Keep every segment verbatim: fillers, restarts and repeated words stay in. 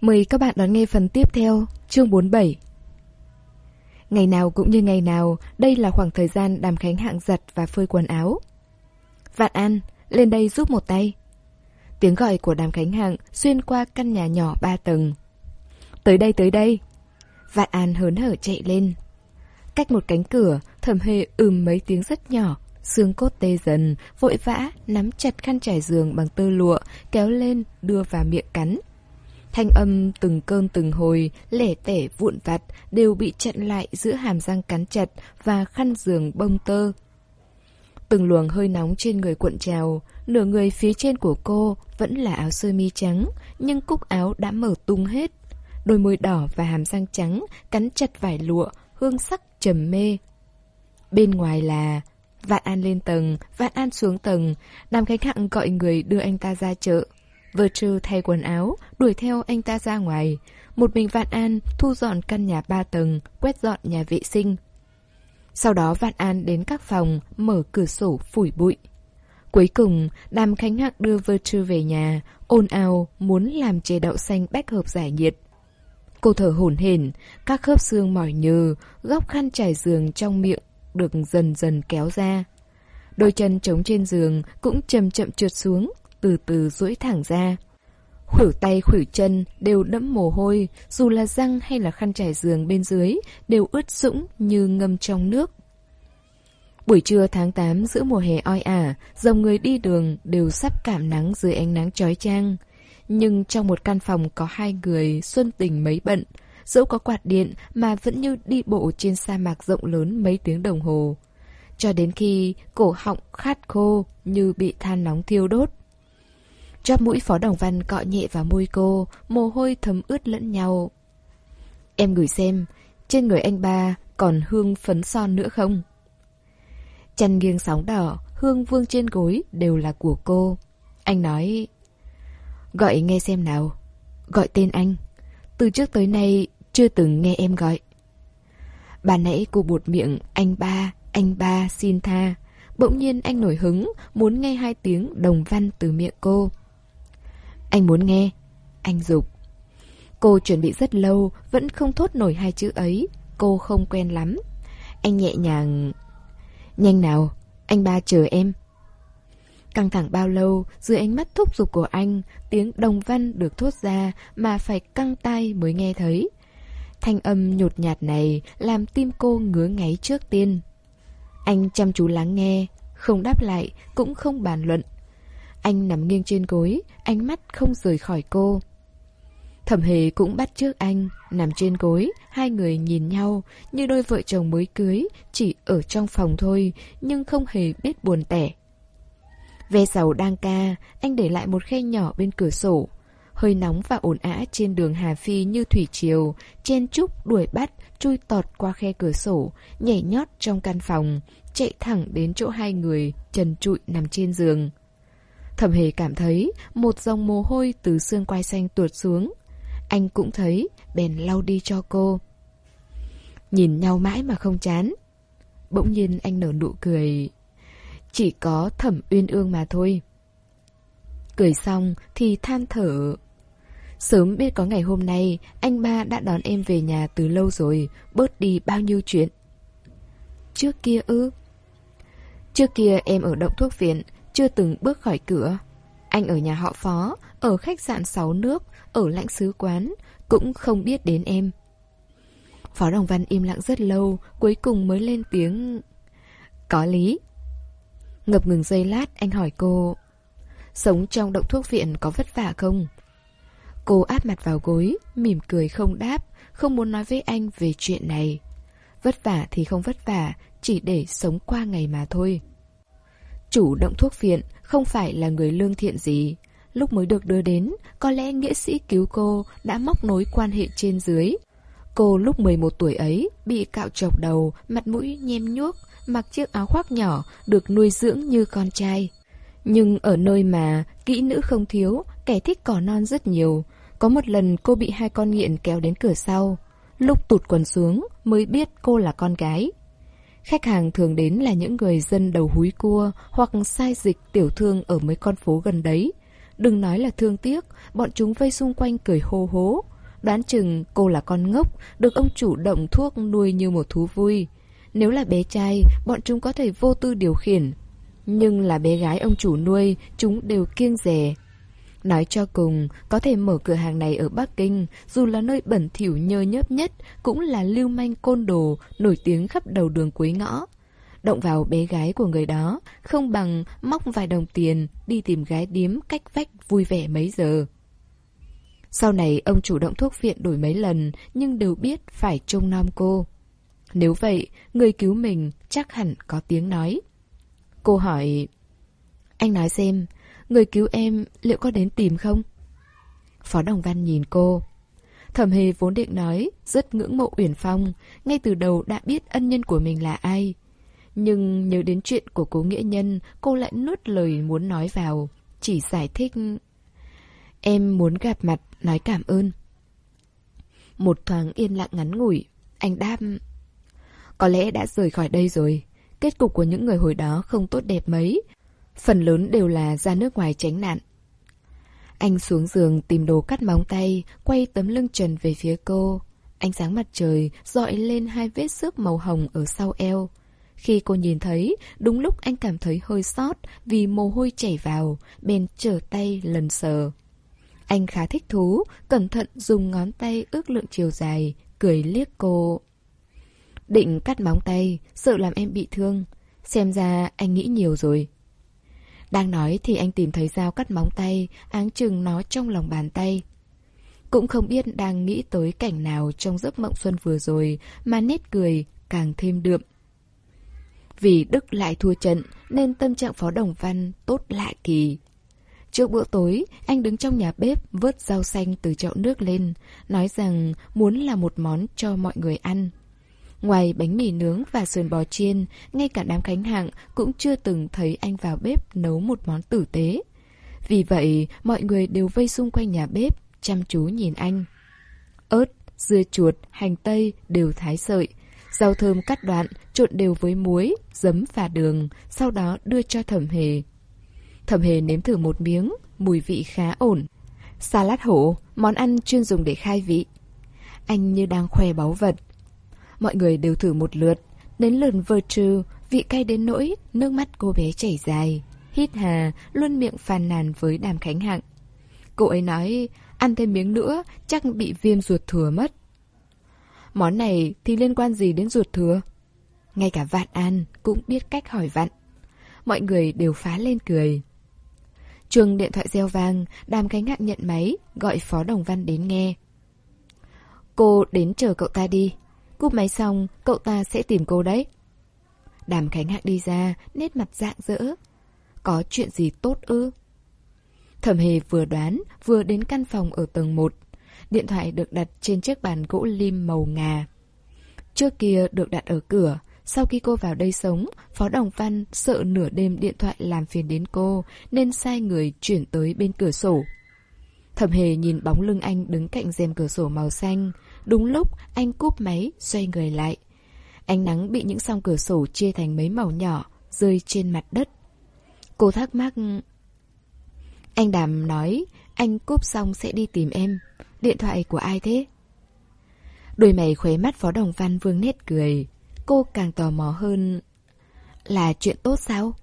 Mời các bạn đón nghe phần tiếp theo, chương bốn mươi bảy. Ngày nào cũng như ngày nào, đây là khoảng thời gian Đàm Khánh Hạng giặt và phơi quần áo. Vạn An, lên đây giúp một tay. Tiếng gọi của Đàm Khánh Hạng xuyên qua căn nhà nhỏ ba tầng. Tới đây, tới đây. Vạn An hớn hở chạy lên. Cách một cánh cửa, Thẩm Hề ừm mấy tiếng rất nhỏ, xương cốt tê dần, vội vã nắm chặt khăn trải giường bằng tơ lụa, kéo lên đưa vào miệng cắn. Thanh âm từng cơn từng hồi, lẻ tẻ vụn vặt đều bị chặn lại giữa hàm răng cắn chặt và khăn giường bông tơ. Từng luồng hơi nóng trên người cuộn trào, nửa người phía trên của cô vẫn là áo sơ mi trắng, nhưng cúc áo đã mở tung hết. Đôi môi đỏ và hàm răng trắng cắn chặt vải lụa, hương sắc trầm mê. Bên ngoài là Vạn An lên tầng, Vạn An xuống tầng, Đàm Khánh Hạng gọi người đưa anh ta ra chợ. Virtue thay quần áo, đuổi theo anh ta ra ngoài. Một mình Vạn An thu dọn căn nhà ba tầng, quét dọn nhà vệ sinh. Sau đó Vạn An đến các phòng, mở cửa sổ phủi bụi. Cuối cùng, Đàm Khánh Hạng đưa Virtue về nhà, ồn ào muốn làm chè đậu xanh bách hợp giải nhiệt. Cô thở hổn hển, các khớp xương mỏi nhừ, góc khăn trải giường trong miệng được dần dần kéo ra. Đôi chân trống trên giường cũng chậm chậm trượt xuống, từ từ duỗi thẳng ra. Khuỷu tay khuỷu chân đều đẫm mồ hôi, dù là răng hay là khăn trải giường bên dưới đều ướt sũng như ngâm trong nước. Buổi trưa tháng tám giữa mùa hè oi ả, dòng người đi đường đều sắp cảm nắng dưới ánh nắng chói chang. Nhưng trong một căn phòng có hai người xuân tình mấy bận, dẫu có quạt điện mà vẫn như đi bộ trên sa mạc rộng lớn mấy tiếng đồng hồ. Cho đến khi cổ họng khát khô như bị than nóng thiêu đốt. Chóp mũi Phó Đồng Văn cọ nhẹ vào môi cô, mồ hôi thấm ướt lẫn nhau. Em ngửi xem, trên người anh ba còn hương phấn son nữa không? Chăn nghiêng sóng đỏ, hương vương trên gối đều là của cô. Anh nói, gọi nghe xem nào, gọi tên anh. Từ trước tới nay chưa từng nghe em gọi. Bà nãy cô buột miệng, anh ba, anh ba xin tha. Bỗng nhiên anh nổi hứng, muốn nghe hai tiếng Đồng Văn từ miệng cô. Anh muốn nghe, anh giục. Cô chuẩn bị rất lâu, vẫn không thốt nổi hai chữ ấy. Cô không quen lắm. Anh nhẹ nhàng, nhanh nào, anh ba chờ em. Căng thẳng bao lâu, dưới ánh mắt thúc giục của anh, tiếng Đồng Văn được thốt ra mà phải căng tai mới nghe thấy. Thanh âm nhột nhạt này làm tim cô ngứa ngáy trước tiên. Anh chăm chú lắng nghe, không đáp lại, cũng không bàn luận. Anh nằm nghiêng trên gối, ánh mắt không rời khỏi cô. Thẩm Hề cũng bắt chước anh, nằm trên gối, hai người nhìn nhau như đôi vợ chồng mới cưới, chỉ ở trong phòng thôi, nhưng không hề biết buồn tẻ. Ve sầu đang ca, anh để lại một khe nhỏ bên cửa sổ. Hơi nóng và ồn ào trên đường Hà Phi như thủy triều, chen chúc đuổi bắt, chui tọt qua khe cửa sổ, nhảy nhót trong căn phòng, chạy thẳng đến chỗ hai người trần trụi nằm trên giường. Thẩm Hề cảm thấy một dòng mồ hôi từ xương quai xanh tuột xuống. Anh cũng thấy, bèn lau đi cho cô. Nhìn nhau mãi mà không chán. Bỗng nhiên anh nở nụ cười. Chỉ có Thẩm Uyên Ương mà thôi. Cười xong thì than thở. Sớm biết có ngày hôm nay, anh ba đã đón em về nhà từ lâu rồi, bớt đi bao nhiêu chuyện. Trước kia ư? Trước kia em ở Động Thuốc Viện, chưa từng bước khỏi cửa. Anh ở nhà họ Phó, ở khách sạn Sáu Nước, ở lãnh sứ quán, cũng không biết đến em. Phó Đồng Văn im lặng rất lâu, cuối cùng mới lên tiếng. Có lý. Ngập ngừng giây lát, anh hỏi cô, sống trong Động Thuốc Viện có vất vả không? Cô áp mặt vào gối, mỉm cười không đáp, không muốn nói với anh về chuyện này. Vất vả thì không vất vả, chỉ để sống qua ngày mà thôi. Chủ Động Thuốc Viện không phải là người lương thiện gì. Lúc mới được đưa đến, có lẽ nghĩa sĩ cứu cô đã móc nối quan hệ trên dưới. Cô lúc mười một tuổi ấy bị cạo chọc đầu, mặt mũi nhem nhuốc, mặc chiếc áo khoác nhỏ, được nuôi dưỡng như con trai. Nhưng ở nơi mà kỹ nữ không thiếu, kẻ thích cỏ non rất nhiều. Có một lần cô bị hai con nghiện kéo đến cửa sau. Lúc tụt quần xuống mới biết cô là con gái. Khách hàng thường đến là những người dân đầu húi cua hoặc sai dịch tiểu thương ở mấy con phố gần đấy. Đừng nói là thương tiếc, bọn chúng vây xung quanh cười hô hố. Đoán chừng cô là con ngốc, được ông chủ động thuốc nuôi như một thú vui. Nếu là bé trai, bọn chúng có thể vô tư điều khiển. Nhưng là bé gái ông chủ nuôi, chúng đều kiêng dè. Nói cho cùng, có thể mở cửa hàng này ở Bắc Kinh, dù là nơi bẩn thỉu nhơ nhớp nhất, cũng là lưu manh côn đồ, nổi tiếng khắp đầu đường cuối ngõ. Động vào bé gái của người đó, không bằng móc vài đồng tiền, đi tìm gái điếm cách vách vui vẻ mấy giờ. Sau này ông chủ động thuốc viện đổi mấy lần, nhưng đều biết phải trông nom cô. Nếu vậy, người cứu mình chắc hẳn có tiếng nói. Cô hỏi, anh nói xem, người cứu em liệu có đến tìm không? Phó Đồng Văn nhìn cô. Thẩm Hề vốn định nói rất ngưỡng mộ Uyển Phong, ngay từ đầu đã biết ân nhân của mình là ai. Nhưng nhớ đến chuyện của Cố Nghĩa Nhân, cô lại nuốt lời muốn nói vào, chỉ giải thích. Em muốn gặp mặt, nói cảm ơn. Một thoáng yên lặng ngắn ngủi, anh đáp. Có lẽ đã rời khỏi đây rồi. Kết cục của những người hồi đó không tốt đẹp mấy. Phần lớn đều là ra nước ngoài tránh nạn. Anh xuống giường tìm đồ cắt móng tay, quay tấm lưng trần về phía cô. Ánh sáng mặt trời dọi lên hai vết xước màu hồng ở sau eo. Khi cô nhìn thấy, đúng lúc anh cảm thấy hơi xót vì mồ hôi chảy vào, bèn trở tay lần sờ. Anh khá thích thú, cẩn thận dùng ngón tay ước lượng chiều dài, cười liếc cô. Định cắt móng tay, sợ làm em bị thương. Xem ra anh nghĩ nhiều rồi. Đang nói thì anh tìm thấy dao cắt móng tay, áng chừng nó trong lòng bàn tay. Cũng không biết đang nghĩ tới cảnh nào trong giấc mộng xuân vừa rồi mà nét cười càng thêm đượm. Vì Đức lại thua trận nên tâm trạng Phó Đồng Văn tốt lạ kỳ. Trước bữa tối, anh đứng trong nhà bếp vớt rau xanh từ chậu nước lên, nói rằng muốn làm một món cho mọi người ăn. Ngoài bánh mì nướng và sườn bò chiên, ngay cả đám khánh hạng cũng chưa từng thấy anh vào bếp nấu một món tử tế. Vì vậy, mọi người đều vây xung quanh nhà bếp, chăm chú nhìn anh. Ớt, dưa chuột, hành tây đều thái sợi. Rau thơm cắt đoạn, trộn đều với muối, giấm và đường, sau đó đưa cho Thẩm Hề. Thẩm Hề nếm thử một miếng, mùi vị khá ổn. Salad hổ, món ăn chuyên dùng để khai vị. Anh như đang khoe báu vật. Mọi người đều thử một lượt. Đến lượt Virtue, vị cay đến nỗi nước mắt cô bé chảy dài. Hít hà, luôn miệng phàn nàn với Đàm Khánh Hạng. Cô ấy nói, ăn thêm miếng nữa, chắc bị viêm ruột thừa mất. Món này thì liên quan gì đến ruột thừa? Ngay cả Vạn An cũng biết cách hỏi vặn. Mọi người đều phá lên cười. Chuông điện thoại reo vang, Đàm Khánh Hạng nhận máy, gọi Phó Đồng Văn đến nghe. Cô đến chờ cậu ta đi. Cúp máy xong, cậu ta sẽ tìm cô đấy. Đàm Khánh Hạng đi ra, nét mặt rạng rỡ. Có chuyện gì tốt ư? Thẩm Hề vừa đoán, vừa đến căn phòng ở tầng một. Điện thoại được đặt trên chiếc bàn gỗ lim màu ngà. Trước kia được đặt ở cửa. Sau khi cô vào đây sống, Phó Đồng Văn sợ nửa đêm điện thoại làm phiền đến cô, nên sai người chuyển tới bên cửa sổ. Thẩm Hề nhìn bóng lưng anh đứng cạnh rèm cửa sổ màu xanh. Đúng lúc anh cúp máy, xoay người lại. Ánh nắng bị những song cửa sổ chia thành mấy màu nhỏ, rơi trên mặt đất. Cô thắc mắc. Anh Đàm nói, anh cúp xong sẽ đi tìm em. Điện thoại của ai thế? Đôi mày khóe mắt Phó Đồng Văn vương nét cười. Cô càng tò mò hơn. Là chuyện tốt sao?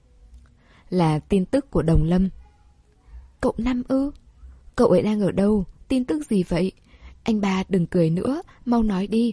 Là tin tức của Đồng Lâm. Cậu Năm ư? Cậu ấy đang ở đâu? Tin tức gì vậy? Anh ba đừng cười nữa, mau nói đi.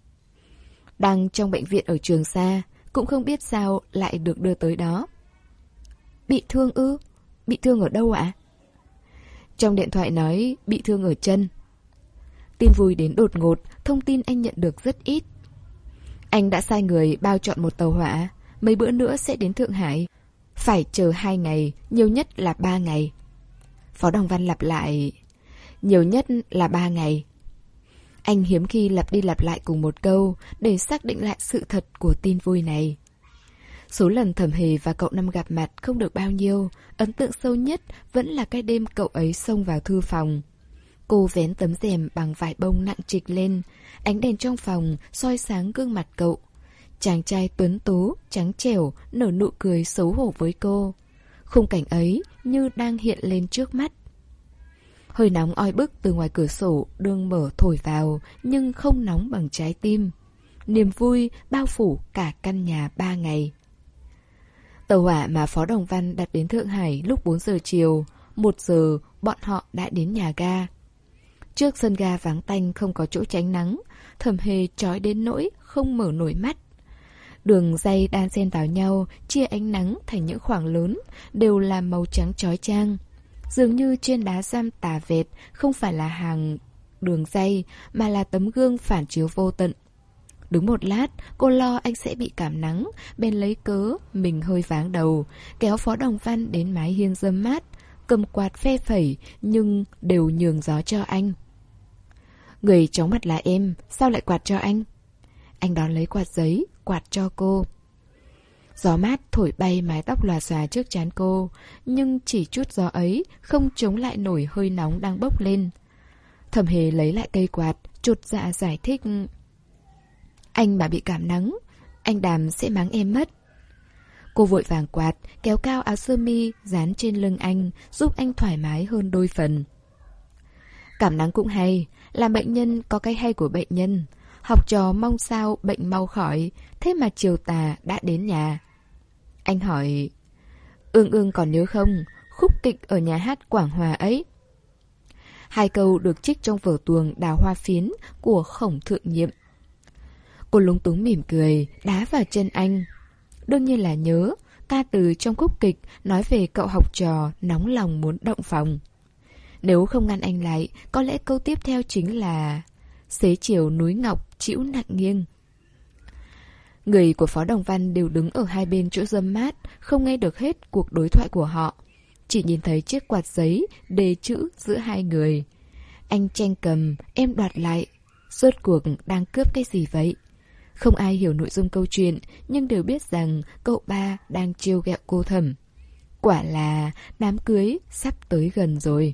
Đang trong bệnh viện ở Trường Sa, cũng không biết sao lại được đưa tới đó. Bị thương ư? Bị thương ở đâu ạ? Trong điện thoại nói bị thương ở chân. Tin vui đến đột ngột, thông tin anh nhận được rất ít. Anh đã sai người bao chọn một tàu hỏa, mấy bữa nữa sẽ đến Thượng Hải. Phải chờ hai ngày, nhiều nhất là ba ngày. Phó Đồng Văn lặp lại. Nhiều nhất là ba ngày. Anh hiếm khi lặp đi lặp lại cùng một câu để xác định lại sự thật của tin vui này. Số lần Thẩm Hề và cậu Năm gặp mặt không được bao nhiêu, ấn tượng sâu nhất vẫn là cái đêm cậu ấy xông vào thư phòng. Cô vén tấm rèm bằng vải bông nặng trịch lên, ánh đèn trong phòng soi sáng gương mặt cậu. Chàng trai tuấn tú, trắng trẻo, nở nụ cười xấu hổ với cô. Khung cảnh ấy như đang hiện lên trước mắt. Hơi nóng oi bức từ ngoài cửa sổ đương mở thổi vào, nhưng không nóng bằng trái tim. Niềm vui bao phủ cả căn nhà ba ngày. Tàu hỏa mà Phó Đồng Văn đặt đến Thượng Hải lúc bốn giờ chiều, một giờ bọn họ đã đến nhà ga. Trước sân ga vắng tanh không có chỗ tránh nắng, Thẩm Hề chói đến nỗi không mở nổi mắt. Đường ray đan xen vào nhau, chia ánh nắng thành những khoảng lớn, đều là màu trắng chói chang. Dường như trên đá giam tà vệt không phải là hàng đường ray, mà là tấm gương phản chiếu vô tận. Đứng một lát, cô lo anh sẽ bị cảm nắng, bèn lấy cớ mình hơi váng đầu, kéo Phó Đồng Văn đến mái hiên râm mát, cầm quạt phe phẩy nhưng đều nhường gió cho anh. Người chóng mặt là em, sao lại quạt cho anh? Anh đón lấy quạt giấy, quạt cho cô. Gió mát thổi bay mái tóc lòa xòa trước trán cô, nhưng chỉ chút gió ấy không chống lại nổi hơi nóng đang bốc lên. Thẩm Hề lấy lại cây quạt, chột dạ giải thích. Anh mà bị cảm nắng, anh Đàm sẽ mắng em mất. Cô vội vàng quạt, kéo cao áo sơ mi dán trên lưng anh, giúp anh thoải mái hơn đôi phần. Cảm nắng cũng hay, làm bệnh nhân có cái hay của bệnh nhân. Học trò mong sao bệnh mau khỏi, thế mà chiều tà đã đến nhà. Anh hỏi, Ương Ương còn nhớ không, khúc kịch ở nhà hát Quảng Hòa ấy? Hai câu được trích trong vở tuồng Đào Hoa Phiến của Khổng Thượng Nhiệm. Cô lúng túng mỉm cười, đá vào chân anh. Đương nhiên là nhớ, ca từ trong khúc kịch nói về cậu học trò nóng lòng muốn động phòng. Nếu không ngăn anh lại, có lẽ câu tiếp theo chính là xế chiều núi ngọc chĩu nặng nghiêng. Người của Phó Đồng Văn đều đứng ở hai bên chỗ râm mát, không nghe được hết cuộc đối thoại của họ. Chỉ nhìn thấy chiếc quạt giấy đề chữ giữa hai người. Anh tranh cầm, em đoạt lại. Rốt cuộc đang cướp cái gì vậy? Không ai hiểu nội dung câu chuyện, nhưng đều biết rằng cậu ba đang trêu ghẹo cô Thẩm. Quả là đám cưới sắp tới gần rồi.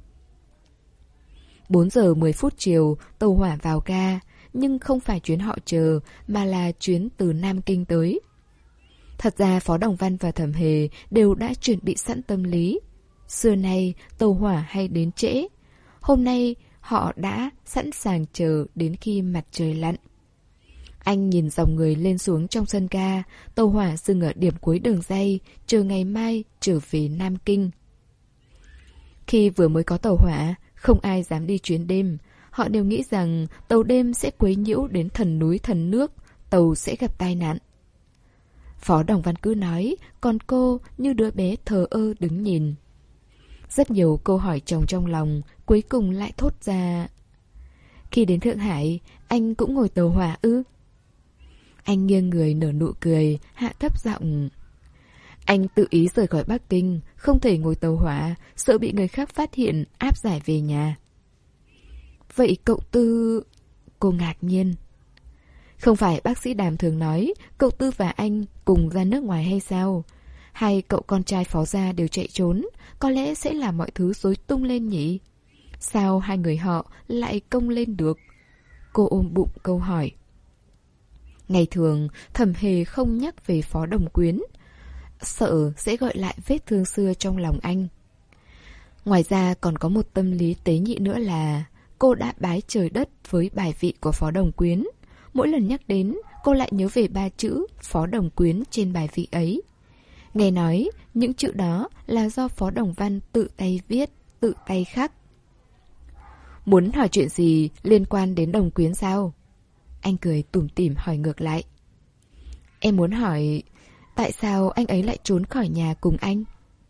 bốn giờ mười phút chiều, tàu hỏa vào ga, nhưng không phải chuyến họ chờ, mà là chuyến từ Nam Kinh tới. Thật ra Phó Đồng Văn và Thẩm Hề đều đã chuẩn bị sẵn tâm lý. Xưa nay, tàu hỏa hay đến trễ. Hôm nay, họ đã sẵn sàng chờ đến khi mặt trời lặn. Anh nhìn dòng người lên xuống trong sân ga, tàu hỏa dừng ở điểm cuối đường ray, chờ ngày mai trở về Nam Kinh. Khi vừa mới có tàu hỏa, không ai dám đi chuyến đêm. Họ đều nghĩ rằng tàu đêm sẽ quấy nhiễu đến thần núi thần nước, tàu sẽ gặp tai nạn. Phó Đồng Văn cứ nói, còn cô như đứa bé thờ ơ đứng nhìn. Rất nhiều câu hỏi chồng trong lòng, cuối cùng lại thốt ra. Khi đến Thượng Hải, anh cũng ngồi tàu hỏa ư? Anh nghiêng người nở nụ cười, hạ thấp giọng. Anh tự ý rời khỏi Bắc Kinh, không thể ngồi tàu hỏa, sợ bị người khác phát hiện, áp giải về nhà. Vậy cậu Tư... Cô ngạc nhiên. Không phải bác sĩ Đàm thường nói, cậu Tư và anh cùng ra nước ngoài hay sao? Hai cậu con trai Phó gia đều chạy trốn, có lẽ sẽ làm mọi thứ rối tung lên nhỉ? Sao hai người họ lại công lên được? Cô ôm bụng câu hỏi. Ngày thường, Thẩm Hề không nhắc về Phó Đồng Quyến, sợ sẽ gọi lại vết thương xưa trong lòng anh. Ngoài ra còn có một tâm lý tế nhị nữa là cô đã bái trời đất với bài vị của Phó Đồng Quyến. Mỗi lần nhắc đến, cô lại nhớ về ba chữ Phó Đồng Quyến trên bài vị ấy. Nghe nói, những chữ đó là do Phó Đồng Văn tự tay viết, tự tay khắc. Muốn hỏi chuyện gì liên quan đến Đồng Quyến sao? Anh cười tủm tỉm hỏi ngược lại. Em muốn hỏi, tại sao anh ấy lại trốn khỏi nhà cùng anh?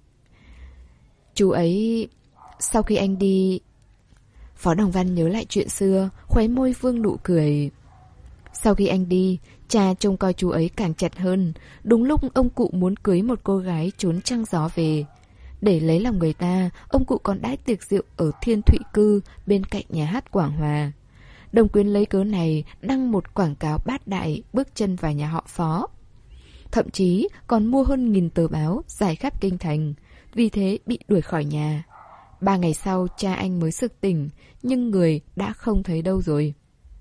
Chú ấy... Sau khi anh đi... Phó Đồng Văn nhớ lại chuyện xưa, khóe môi vương nụ cười. Sau khi anh đi, cha trông coi chú ấy càng chặt hơn. Đúng lúc ông cụ muốn cưới một cô gái trốn trăng gió về. Để lấy lòng người ta, ông cụ còn đãi tiệc rượu ở Thiên Thụy Cư bên cạnh nhà hát Quảng Hòa. Đồng Quyến lấy cớ này đăng một quảng cáo bát đại bước chân vào nhà họ Phó. Thậm chí còn mua hơn nghìn tờ báo rải khắp kinh thành, vì thế bị đuổi khỏi nhà. Ba ngày sau cha anh mới sực tỉnh, nhưng người đã không thấy đâu rồi.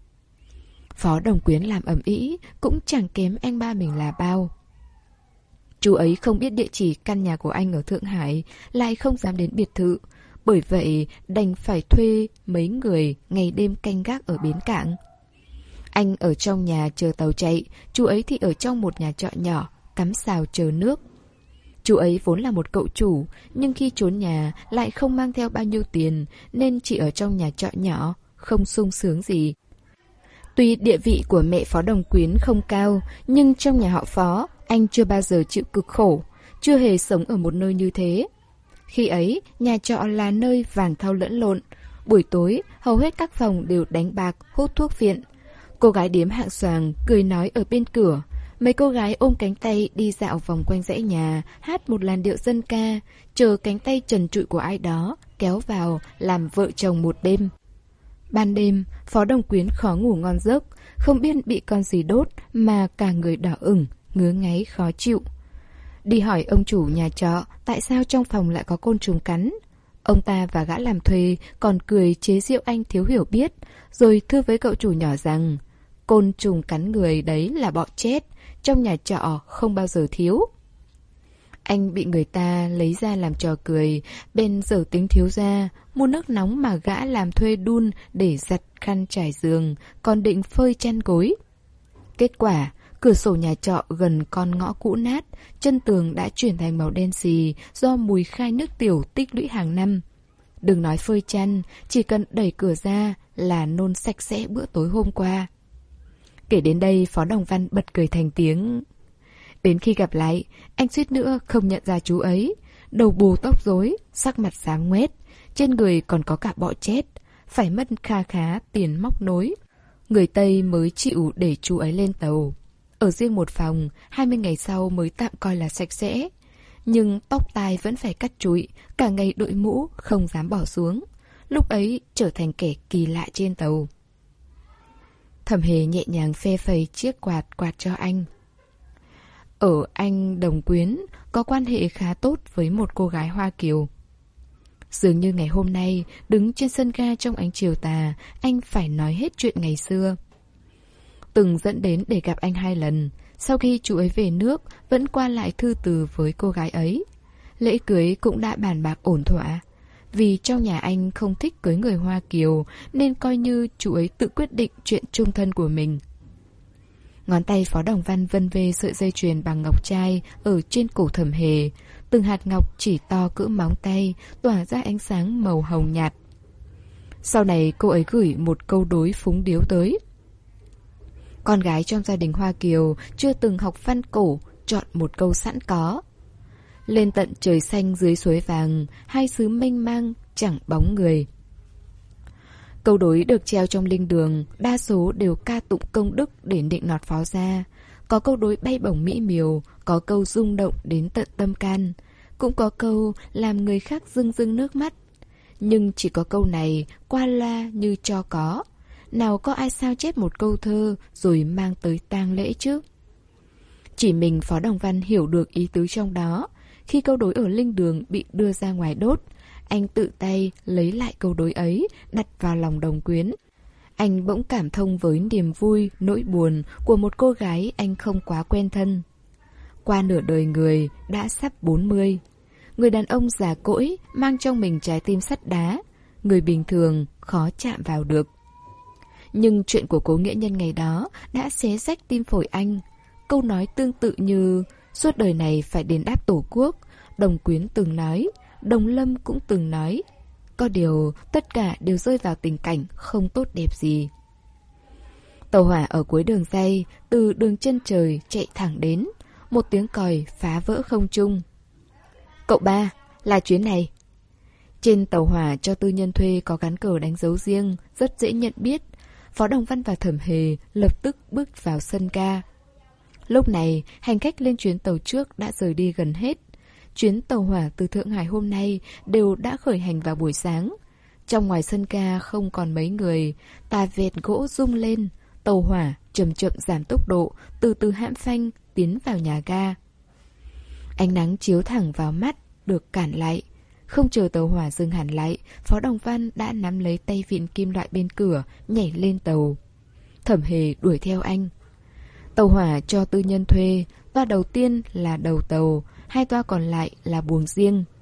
Phó Đồng Quyến làm ầm ĩ cũng chẳng kém anh ba mình là bao. Chú ấy không biết địa chỉ căn nhà của anh ở Thượng Hải, lại không dám đến biệt thự, bởi vậy đành phải thuê mấy người ngày đêm canh gác ở bến cảng. Anh ở trong nhà chờ tàu chạy, chú ấy thì ở trong một nhà trọ nhỏ, cắm sào chờ nước. Chú ấy vốn là một cậu chủ, nhưng khi trốn nhà lại không mang theo bao nhiêu tiền, nên chỉ ở trong nhà trọ nhỏ, không sung sướng gì. Tuy địa vị của mẹ Phó Đồng Quyến không cao, nhưng trong nhà họ Phó, anh chưa bao giờ chịu cực khổ, chưa hề sống ở một nơi như thế. Khi ấy, nhà trọ là nơi vàng thau lẫn lộn. Buổi tối, hầu hết các phòng đều đánh bạc, hút thuốc viện. Cô gái điếm hạng xoàng cười nói ở bên cửa. Mấy cô gái ôm cánh tay đi dạo vòng quanh dãy nhà, hát một làn điệu dân ca, chờ cánh tay trần trụi của ai đó kéo vào làm vợ chồng một đêm. Ban đêm, Phó Đồng Quyến khó ngủ ngon giấc, không biết bị con gì đốt mà cả người đỏ ửng, ngứa ngáy khó chịu. Đi hỏi ông chủ nhà trọ tại sao trong phòng lại có côn trùng cắn. Ông ta và gã làm thuê còn cười chế giễu anh thiếu hiểu biết, rồi thưa với cậu chủ nhỏ rằng côn trùng cắn người đấy là bọ chết, trong nhà trọ không bao giờ thiếu. Anh bị người ta lấy ra làm trò cười, bên dở tính thiếu ra, mua nước nóng mà gã làm thuê đun để giặt khăn trải giường, còn định phơi chăn gối. Kết quả, cửa sổ nhà trọ gần con ngõ cũ nát, chân tường đã chuyển thành màu đen xì do mùi khai nước tiểu tích lũy hàng năm. Đừng nói phơi chăn, chỉ cần đẩy cửa ra là nôn sạch sẽ bữa tối hôm qua. Kể đến đây, Phó Đồng Văn bật cười thành tiếng. Đến khi gặp lại, anh suýt nữa không nhận ra chú ấy. Đầu bù tóc rối, sắc mặt xám ngoét, trên người còn có cả bọ chết, phải mất kha khá tiền móc nối. Người Tây mới chịu để chú ấy lên tàu. Ở riêng một phòng, hai mươi ngày sau mới tạm coi là sạch sẽ. Nhưng tóc tai vẫn phải cắt trụi, cả ngày đội mũ, không dám bỏ xuống. Lúc ấy trở thành kẻ kỳ lạ trên tàu. Thẩm Hề nhẹ nhàng phe phẩy chiếc quạt quạt cho anh. Ở anh Đồng Quyến có quan hệ khá tốt với một cô gái Hoa Kiều. Dường như ngày hôm nay, đứng trên sân ga trong ánh chiều tà, anh phải nói hết chuyện ngày xưa. Từng dẫn đến để gặp anh hai lần, sau khi chú ấy về nước, vẫn qua lại thư từ với cô gái ấy. Lễ cưới cũng đã bàn bạc ổn thỏa. Vì trong nhà anh không thích cưới người Hoa Kiều, nên coi như chú ấy tự quyết định chuyện chung thân của mình. Ngón tay Phó Đồng Văn vân vê sợi dây chuyền bằng ngọc trai ở trên cổ Thẩm Hề. Từng hạt ngọc chỉ to cỡ móng tay, tỏa ra ánh sáng màu hồng nhạt. Sau này cô ấy gửi một câu đối phúng điếu tới. Con gái trong gia đình Hoa Kiều chưa từng học văn cổ, chọn một câu sẵn có. Lên tận trời xanh dưới suối vàng, hai xứ mênh mang, chẳng bóng người. Câu đối được treo trong linh đường, đa số đều ca tụng công đức để nịnh nọt Phó gia. Có câu đối bay bổng mỹ miều, có câu rung động đến tận tâm can, cũng có câu làm người khác rưng rưng nước mắt. Nhưng chỉ có câu này qua loa như cho có. Nào có ai sao chép một câu thơ rồi mang tới tang lễ chứ? Chỉ mình Phó Đồng Văn hiểu được ý tứ trong đó. Khi câu đối ở linh đường bị đưa ra ngoài đốt, anh tự tay lấy lại câu đối ấy, đặt vào lòng Đồng Quyến. Anh bỗng cảm thông với niềm vui, nỗi buồn của một cô gái anh không quá quen thân. Qua nửa đời người, đã sắp bốn mươi. Người đàn ông già cỗi, mang trong mình trái tim sắt đá. Người bình thường, khó chạm vào được. Nhưng chuyện của cố nghĩa nhân ngày đó đã xé rách tim phổi anh. Câu nói tương tự như suốt đời này phải đền đáp tổ quốc, Đồng Quyến từng nói, Đồng Lâm cũng từng nói. Có điều tất cả đều rơi vào tình cảnh không tốt đẹp gì. Tàu hỏa ở cuối đường ray, từ đường chân trời chạy thẳng đến. Một tiếng còi phá vỡ không trung. Cậu ba, là chuyến này. Trên tàu hỏa cho tư nhân thuê có gắn cờ đánh dấu riêng, rất dễ nhận biết. Phó Đồng Văn và Thẩm Hề lập tức bước vào sân ga. Lúc này, hành khách lên chuyến tàu trước đã rời đi gần hết. Chuyến tàu hỏa từ Thượng Hải hôm nay đều đã khởi hành vào buổi sáng. Trong ngoài sân ga không còn mấy người, tà vẹt gỗ rung lên, tàu hỏa chậm chậm giảm tốc độ, từ từ hãm phanh tiến vào nhà ga. Ánh nắng chiếu thẳng vào mắt, được cản lại. Không chờ tàu hỏa dừng hẳn lại, Phó Đồng Văn đã nắm lấy tay vịn kim loại bên cửa, nhảy lên tàu. Thẩm Hề đuổi theo anh. Tàu hỏa cho tư nhân thuê, toa đầu tiên là đầu tàu, hai toa còn lại là buồng riêng.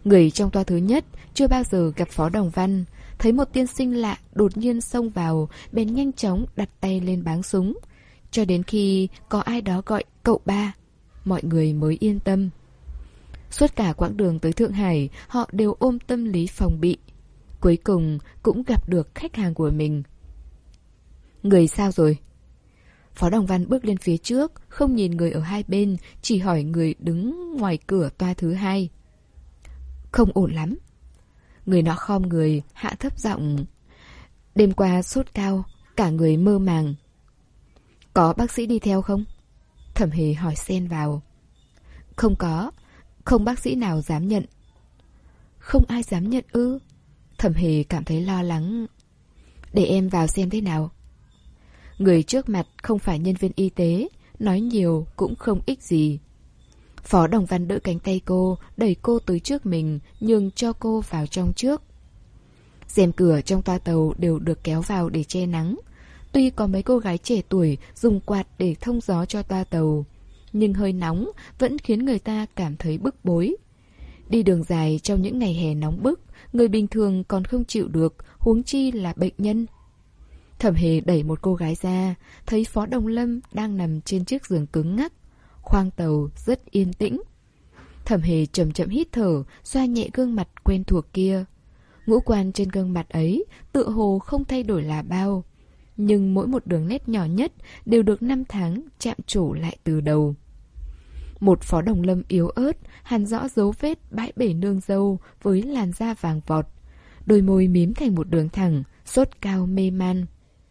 Người trong toa thứ nhất chưa bao giờ gặp Phó Đồng Văn, thấy một tiên sinh lạ đột nhiên xông vào, bèn nhanh chóng đặt tay lên báng súng. Cho đến khi có ai đó gọi cậu ba, mọi người mới yên tâm. Suốt cả quãng đường tới Thượng Hải, họ đều ôm tâm lý phòng bị. Cuối cùng cũng gặp được khách hàng của mình. Người sao rồi? Phó Đồng Văn bước lên phía trước, không nhìn người ở hai bên, chỉ hỏi người đứng ngoài cửa toa thứ hai. Không ổn lắm. Người nọ khom người, hạ thấp giọng. Đêm qua sốt cao, cả người mơ màng. Có bác sĩ đi theo không? Thẩm Hề hỏi xen vào. Không có, không bác sĩ nào dám nhận. Không ai dám nhận ư? Thẩm Hề cảm thấy lo lắng. Để em vào xem thế nào. Người trước mặt không phải nhân viên y tế, nói nhiều cũng không ích gì. Phó Đồng Văn đỡ cánh tay cô, đẩy cô tới trước mình, nhường cho cô vào trong trước. Rèm cửa trong toa tàu đều được kéo vào để che nắng. Tuy có mấy cô gái trẻ tuổi dùng quạt để thông gió cho toa tàu, nhưng hơi nóng vẫn khiến người ta cảm thấy bức bối. Đi đường dài trong những ngày hè nóng bức, người bình thường còn không chịu được, huống chi là bệnh nhân. Thẩm Hề đẩy một cô gái ra, thấy Phó Đồng Lâm đang nằm trên chiếc giường cứng ngắc. Khoang tàu rất yên tĩnh. Thẩm Hề chậm chậm hít thở, xoa nhẹ gương mặt quen thuộc kia. Ngũ quan trên gương mặt ấy tựa hồ không thay đổi là bao, nhưng mỗi một đường nét nhỏ nhất đều được năm tháng chạm trổ lại từ đầu. Một Phó Đồng Lâm yếu ớt, hằn rõ dấu vết bãi bể nương dâu với làn da vàng vọt, đôi môi mím thành một đường thẳng, sốt cao mê man.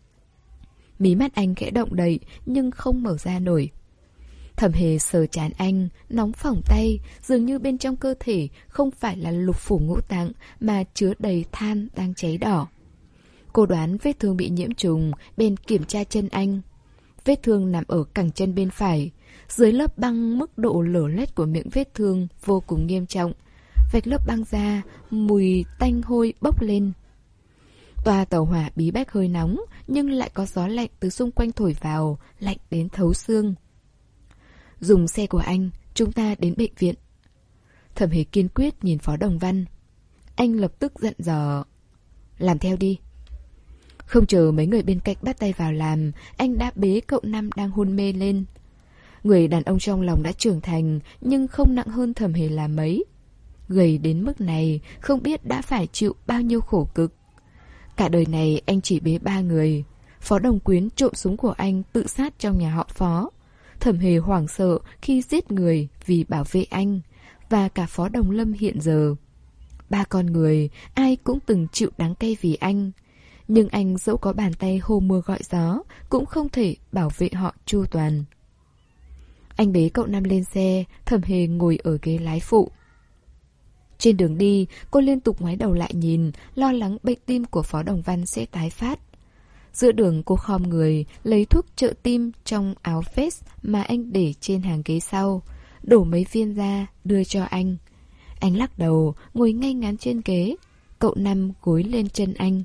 Mí mắt anh khẽ động đậy nhưng không mở ra nổi. Thẩm Hề sờ trán anh, nóng phỏng tay, dường như bên trong cơ thể không phải là lục phủ ngũ tạng mà chứa đầy than đang cháy đỏ. Cô đoán vết thương bị nhiễm trùng, bên kiểm tra chân anh. Vết thương nằm ở cẳng chân bên phải. Dưới lớp băng, mức độ lở loét của miệng vết thương vô cùng nghiêm trọng. Vạch lớp băng ra, mùi tanh hôi bốc lên. Toa tàu hỏa bí bách hơi nóng, nhưng lại có gió lạnh từ xung quanh thổi vào, lạnh đến thấu xương. Dùng xe của anh, chúng ta đến bệnh viện. Thẩm Hề kiên quyết nhìn Phó Đồng Văn. Anh lập tức giận dò. Làm theo đi. Không chờ mấy người bên cạnh bắt tay vào làm, anh đã bế cậu Năm đang hôn mê lên. Người đàn ông trong lòng đã trưởng thành, nhưng không nặng hơn Thẩm Hề là mấy. Gầy đến mức này, không biết đã phải chịu bao nhiêu khổ cực. Cả đời này anh chỉ bế ba người. Phó Đồng Quyến trộm súng của anh tự sát trong nhà họ Phó. Thẩm Hề hoảng sợ khi giết người vì bảo vệ anh. Và cả Phó Đồng Lâm hiện giờ. Ba con người, ai cũng từng chịu đắng cay vì anh. Nhưng anh dẫu có bàn tay hô mưa gọi gió, cũng không thể bảo vệ họ chu toàn. Anh bế cậu Năm lên xe, Thẩm Hề ngồi ở ghế lái phụ. Trên đường đi, cô liên tục ngoái đầu lại nhìn, lo lắng bệnh tim của Phó Đồng Văn sẽ tái phát. Giữa đường cô khom người, lấy thuốc trợ tim trong áo vest mà anh để trên hàng ghế sau, đổ mấy viên ra, đưa cho anh. Anh lắc đầu, ngồi ngay ngắn trên ghế, cậu Năm gối lên chân anh.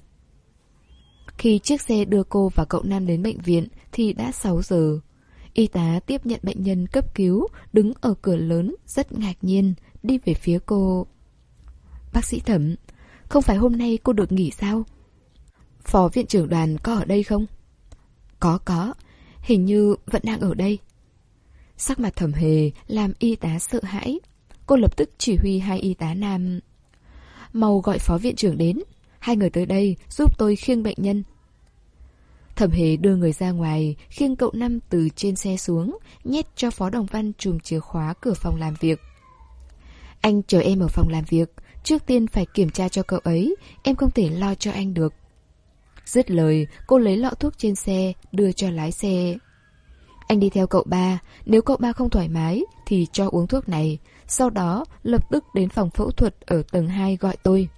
Khi chiếc xe đưa cô và cậu Năm đến bệnh viện thì đã sáu giờ. Y tá tiếp nhận bệnh nhân cấp cứu, đứng ở cửa lớn rất ngạc nhiên, đi về phía cô. Bác sĩ Thẩm, không phải hôm nay cô được nghỉ sao? Phó viện trưởng đoàn có ở đây không? Có có, hình như vẫn đang ở đây. Sắc mặt Thẩm Hề làm y tá sợ hãi. Cô lập tức chỉ huy hai y tá nam. Mau gọi phó viện trưởng đến, hai người tới đây giúp tôi khiêng bệnh nhân. Thẩm Hề đưa người ra ngoài, khiêng cậu Năm từ trên xe xuống, nhét cho Phó Đồng Văn chùm chìa khóa cửa phòng làm việc. Anh chờ em ở phòng làm việc, trước tiên phải kiểm tra cho cậu ấy, em không thể lo cho anh được. Dứt lời, cô lấy lọ thuốc trên xe, đưa cho lái xe. Anh đi theo cậu ba, nếu cậu ba không thoải mái thì cho uống thuốc này, sau đó lập tức đến phòng phẫu thuật ở tầng hai gọi tôi.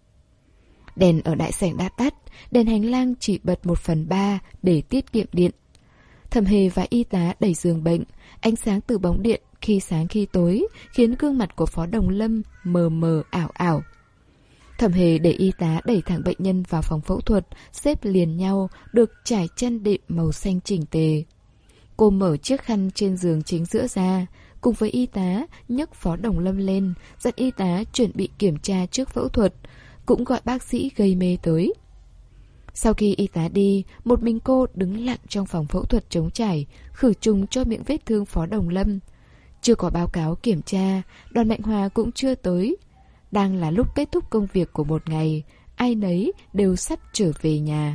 Đèn ở đại sảnh đã tắt, đèn hành lang chỉ bật một phần ba để tiết kiệm điện. Thẩm Hề và y tá đẩy giường bệnh, ánh sáng từ bóng điện khi sáng khi tối khiến gương mặt của Phó Đồng Lâm mờ mờ ảo ảo. Thẩm Hề để y tá đẩy thẳng bệnh nhân vào phòng phẫu thuật, xếp liền nhau, được trải chăn đệm màu xanh chỉnh tề. Cô mở chiếc khăn trên giường chính giữa ra, cùng với y tá nhấc Phó Đồng Lâm lên, dặn y tá chuẩn bị kiểm tra trước phẫu thuật, cũng gọi bác sĩ gây mê tới. Sau khi y tá đi, một mình cô đứng lặng trong phòng phẫu thuật trống trải, khử trùng cho miệng vết thương Phó Đồng Lâm. Chưa có báo cáo kiểm tra, Đoàn Mạnh Hòa cũng chưa tới. Đang là lúc kết thúc công việc của một ngày, ai nấy đều sắp trở về nhà.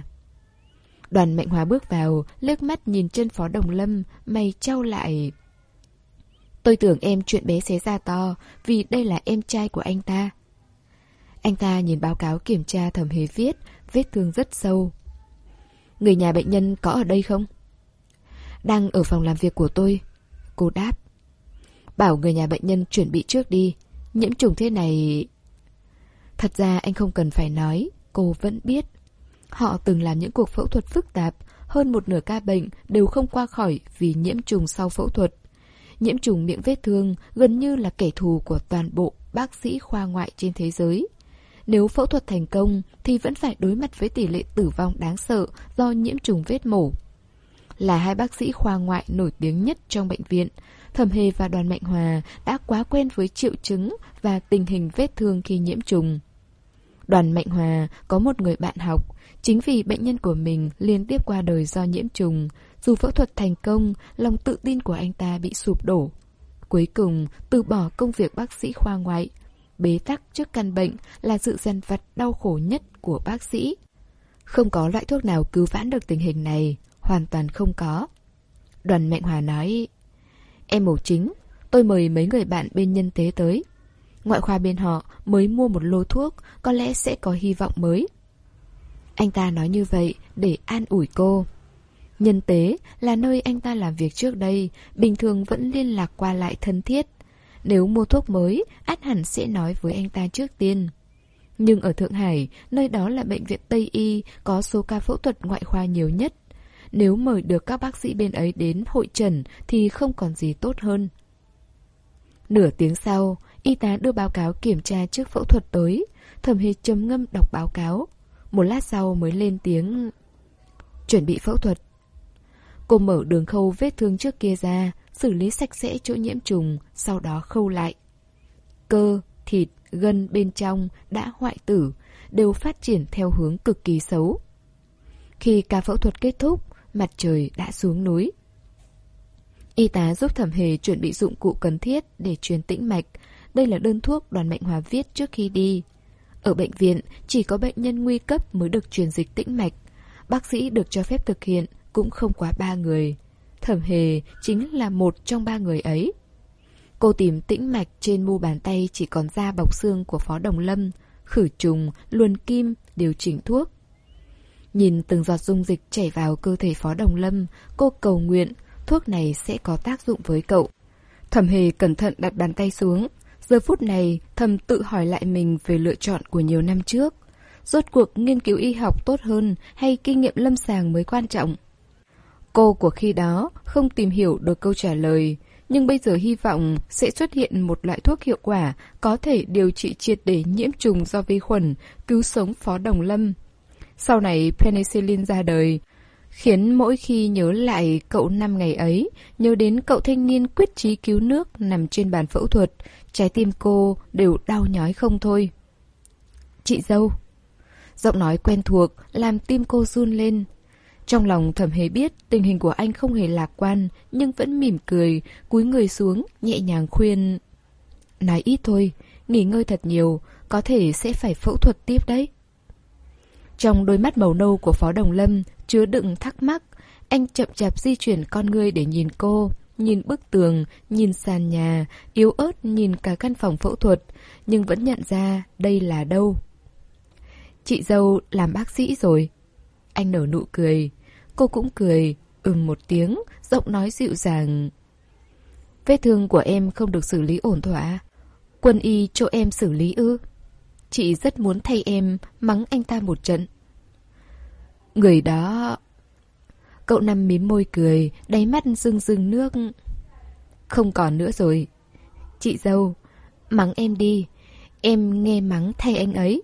Đoàn Mạnh Hòa bước vào, liếc mắt nhìn chân Phó Đồng Lâm, mày chau lại. Tôi tưởng em chuyện bé xé ra to, vì đây là em trai của anh ta. Anh ta nhìn báo cáo kiểm tra Thẩm Hề viết, vết thương rất sâu. Người nhà bệnh nhân có ở đây không? Đang ở phòng làm việc của tôi. Cô đáp. Bảo người nhà bệnh nhân chuẩn bị trước đi. Nhiễm trùng thế này... Thật ra anh không cần phải nói, cô vẫn biết. Họ từng làm những cuộc phẫu thuật phức tạp, hơn một nửa ca bệnh đều không qua khỏi vì nhiễm trùng sau phẫu thuật. Nhiễm trùng miệng vết thương gần như là kẻ thù của toàn bộ bác sĩ khoa ngoại trên thế giới. Nếu phẫu thuật thành công thì vẫn phải đối mặt với tỷ lệ tử vong đáng sợ do nhiễm trùng vết mổ. Là hai bác sĩ khoa ngoại nổi tiếng nhất trong bệnh viện, Thẩm Hề và Đoàn Mạnh Hòa đã quá quen với triệu chứng và tình hình vết thương khi nhiễm trùng. Đoàn Mạnh Hòa có một người bạn học, chính vì bệnh nhân của mình liên tiếp qua đời do nhiễm trùng. Dù phẫu thuật thành công, lòng tự tin của anh ta bị sụp đổ. Cuối cùng, từ bỏ công việc bác sĩ khoa ngoại. Bế tắc trước căn bệnh là sự dằn vặt đau khổ nhất của bác sĩ. Không có loại thuốc nào cứu vãn được tình hình này, hoàn toàn không có. Đoàn Mạnh Hòa nói, em mổ chính, tôi mời mấy người bạn bên nhân tế tới. Ngoại khoa bên họ mới mua một lô thuốc, có lẽ sẽ có hy vọng mới. Anh ta nói như vậy để an ủi cô. Nhân tế là nơi anh ta làm việc trước đây, bình thường vẫn liên lạc qua lại thân thiết. Nếu mua thuốc mới, ắt hẳn sẽ nói với anh ta trước tiên. Nhưng ở Thượng Hải, nơi đó là bệnh viện Tây Y, có số ca phẫu thuật ngoại khoa nhiều nhất. Nếu mời được các bác sĩ bên ấy đến hội trần thì không còn gì tốt hơn. Nửa tiếng sau, y tá đưa báo cáo kiểm tra trước phẫu thuật tới. Thẩm Hề trầm ngâm đọc báo cáo. Một lát sau mới lên tiếng. Chuẩn bị phẫu thuật. Cô mở đường khâu vết thương trước kia ra, xử lý sạch sẽ chỗ nhiễm trùng, sau đó khâu lại. Cơ, thịt, gân bên trong đã hoại tử, đều phát triển theo hướng cực kỳ xấu. Khi ca phẫu thuật kết thúc, mặt trời đã xuống núi. Y tá giúp Thẩm Hề chuẩn bị dụng cụ cần thiết để truyền tĩnh mạch. Đây là đơn thuốc Đoàn Mạnh Hòa viết trước khi đi. Ở bệnh viện, chỉ có bệnh nhân nguy cấp mới được truyền dịch tĩnh mạch. Bác sĩ được cho phép thực hiện cũng không quá ba người. Thẩm Hề chính là một trong ba người ấy. Cô tìm tĩnh mạch trên mu bàn tay chỉ còn da bọc xương của Phó Đồng Lâm, khử trùng, luồn kim, điều chỉnh thuốc. Nhìn từng giọt dung dịch chảy vào cơ thể Phó Đồng Lâm, cô cầu nguyện thuốc này sẽ có tác dụng với cậu. Thẩm Hề cẩn thận đặt bàn tay xuống. Giờ phút này, thầm tự hỏi lại mình về lựa chọn của nhiều năm trước. Rốt cuộc nghiên cứu y học tốt hơn hay kinh nghiệm lâm sàng mới quan trọng? Cô của khi đó không tìm hiểu được câu trả lời, nhưng bây giờ hy vọng sẽ xuất hiện một loại thuốc hiệu quả có thể điều trị triệt để nhiễm trùng do vi khuẩn, cứu sống Phó Đồng Lâm. Sau này penicillin ra đời, khiến mỗi khi nhớ lại cậu năm ngày ấy, nhớ đến cậu thanh niên quyết chí cứu nước nằm trên bàn phẫu thuật, trái tim cô đều đau nhói không thôi. Chị dâu. Giọng nói quen thuộc làm tim cô run lên. Trong lòng Thẩm Hề biết tình hình của anh không hề lạc quan, nhưng vẫn mỉm cười, cúi người xuống, nhẹ nhàng khuyên. Nói ít thôi, nghỉ ngơi thật nhiều, có thể sẽ phải phẫu thuật tiếp đấy. Trong đôi mắt màu nâu của Phó Đồng Lâm chứa đựng thắc mắc, anh chậm chạp di chuyển con ngươi để nhìn cô, nhìn bức tường, nhìn sàn nhà, yếu ớt nhìn cả căn phòng phẫu thuật, nhưng vẫn nhận ra đây là đâu. Chị dâu làm bác sĩ rồi. Anh nở nụ cười. Cô cũng cười, ừm một tiếng, giọng nói dịu dàng. Vết thương của em không được xử lý ổn thỏa. Quân y chỗ em xử lý ư? Chị rất muốn thay em mắng anh ta một trận. Người đó... Cậu Năm mím môi cười, đáy mắt rưng rưng nước. Không còn nữa rồi. Chị dâu, mắng em đi. Em nghe mắng thay anh ấy.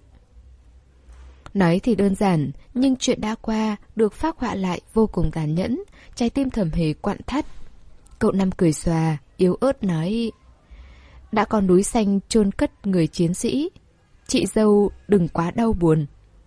Nói thì đơn giản, nhưng chuyện đã qua được phác họa lại vô cùng tàn nhẫn. Trái tim Thẩm Hề quặn thắt. Cậu Năm cười xòa, yếu ớt nói: đã có núi xanh chôn cất người chiến sĩ, chị dâu đừng quá đau buồn.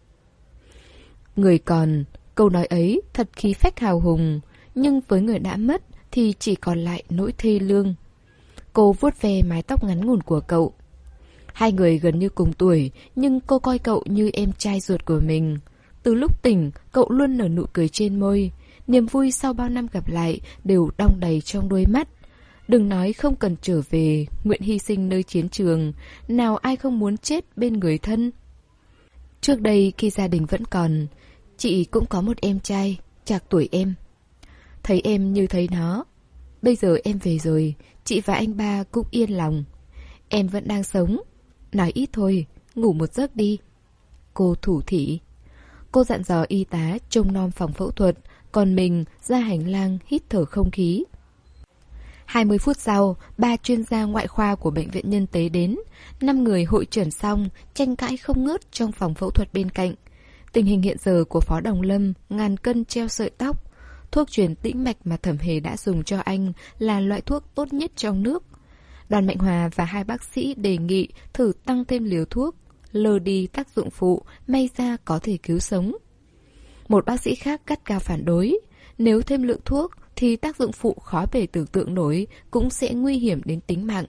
Người còn, câu nói ấy thật khí phách hào hùng, nhưng với người đã mất thì chỉ còn lại nỗi thê lương. Cô vuốt ve mái tóc ngắn ngủn của cậu. Hai người gần như cùng tuổi, nhưng cô coi cậu như em trai ruột của mình. Từ lúc tỉnh, cậu luôn nở nụ cười trên môi. Niềm vui sau bao năm gặp lại đều đong đầy trong đôi mắt. Đừng nói không cần trở về, nguyện hy sinh nơi chiến trường. Nào ai không muốn chết bên người thân. Trước đây khi gia đình vẫn còn, chị cũng có một em trai, trạc tuổi em. Thấy em như thấy nó. Bây giờ em về rồi, chị và anh ba cũng yên lòng. Em vẫn đang sống. Nói ít thôi, ngủ một giấc đi. Cô thủ thỉ. Cô dặn dò y tá trông nom phòng phẫu thuật, còn mình ra hành lang hít thở không khí. hai mươi phút sau, ba chuyên gia ngoại khoa của bệnh viện Nhân Tế đến. Năm người hội chẩn xong, tranh cãi không ngớt trong phòng phẫu thuật bên cạnh. Tình hình hiện giờ của Phó Đồng Lâm, ngàn cân treo sợi tóc. Thuốc truyền tĩnh mạch mà Thẩm Hề đã dùng cho anh là loại thuốc tốt nhất trong nước. Đoàn Mạnh Hòa và hai bác sĩ đề nghị thử tăng thêm liều thuốc, lờ đi tác dụng phụ, may ra có thể cứu sống. Một bác sĩ khác gắt gao phản đối. Nếu thêm lượng thuốc thì tác dụng phụ khó bề tưởng tượng nổi, cũng sẽ nguy hiểm đến tính mạng.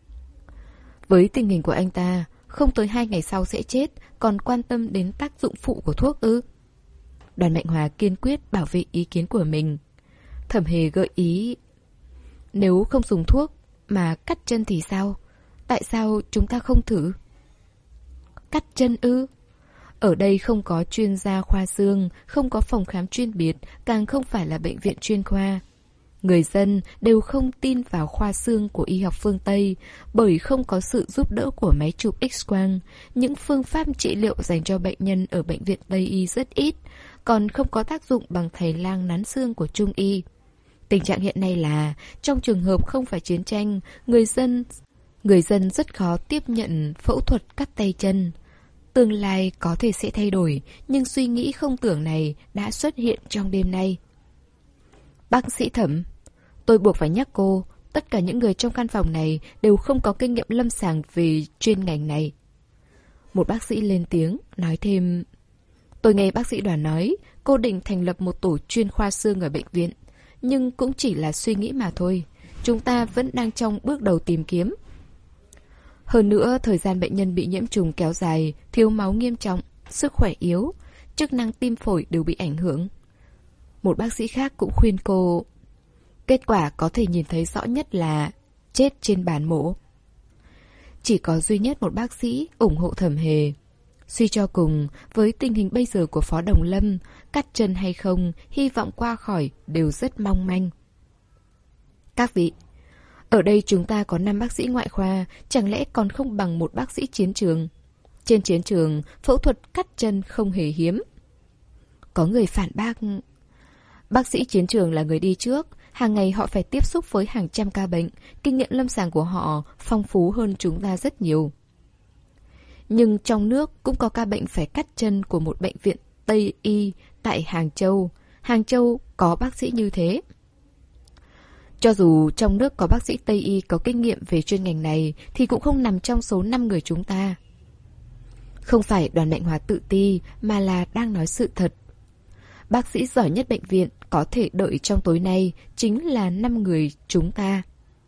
Với tình hình của anh ta, không tới hai ngày sau sẽ chết, còn quan tâm đến tác dụng phụ của thuốc ư? Đoàn Mạnh Hòa kiên quyết bảo vệ ý kiến của mình. Thẩm Hề gợi ý: nếu không dùng thuốc mà cắt chân thì sao? Tại sao chúng ta không thử? Cắt chân ư? Ở đây không có chuyên gia khoa xương, không có phòng khám chuyên biệt, càng không phải là bệnh viện chuyên khoa. Người dân đều không tin vào khoa xương của y học phương Tây, bởi không có sự giúp đỡ của máy chụp X-quang. Những phương pháp trị liệu dành cho bệnh nhân ở bệnh viện Tây y rất ít, còn không có tác dụng bằng thầy lang nắn xương của Trung y. Tình trạng hiện nay là, trong trường hợp không phải chiến tranh, người dân, người dân rất khó tiếp nhận phẫu thuật cắt tay chân. Tương lai có thể sẽ thay đổi, nhưng suy nghĩ không tưởng này đã xuất hiện trong đêm nay. Bác sĩ Thẩm, tôi buộc phải nhắc cô, tất cả những người trong căn phòng này đều không có kinh nghiệm lâm sàng về chuyên ngành này. Một bác sĩ lên tiếng, nói thêm: tôi nghe bác sĩ Đoàn nói, cô định thành lập một tổ chuyên khoa xương ở bệnh viện, nhưng cũng chỉ là suy nghĩ mà thôi. Chúng ta vẫn đang trong bước đầu tìm kiếm. Hơn nữa, thời gian bệnh nhân bị nhiễm trùng kéo dài, thiếu máu nghiêm trọng, sức khỏe yếu, chức năng tim phổi đều bị ảnh hưởng. Một bác sĩ khác cũng khuyên cô, kết quả có thể nhìn thấy rõ nhất là chết trên bàn mổ. Chỉ có duy nhất một bác sĩ ủng hộ Thẩm Hề. Suy cho cùng, với tình hình bây giờ của Phó Đồng Lâm, cắt chân hay không, hy vọng qua khỏi đều rất mong manh. Các vị, ở đây chúng ta có năm bác sĩ ngoại khoa, chẳng lẽ còn không bằng một bác sĩ chiến trường? Trên chiến trường, phẫu thuật cắt chân không hề hiếm. Có người phản bác: bác sĩ chiến trường là người đi trước, hàng ngày họ phải tiếp xúc với hàng trăm ca bệnh, kinh nghiệm lâm sàng của họ phong phú hơn chúng ta rất nhiều. Nhưng trong nước cũng có ca bệnh phải cắt chân của một bệnh viện Tây y tại Hàng Châu. Hàng Châu có bác sĩ như thế. Cho dù trong nước có bác sĩ Tây y có kinh nghiệm về chuyên ngành này thì cũng không nằm trong số năm người chúng ta. Không phải Đoàn Mạnh Hòa tự ti, mà là đang nói sự thật. Bác sĩ giỏi nhất bệnh viện có thể đợi trong tối nay chính là năm người chúng ta.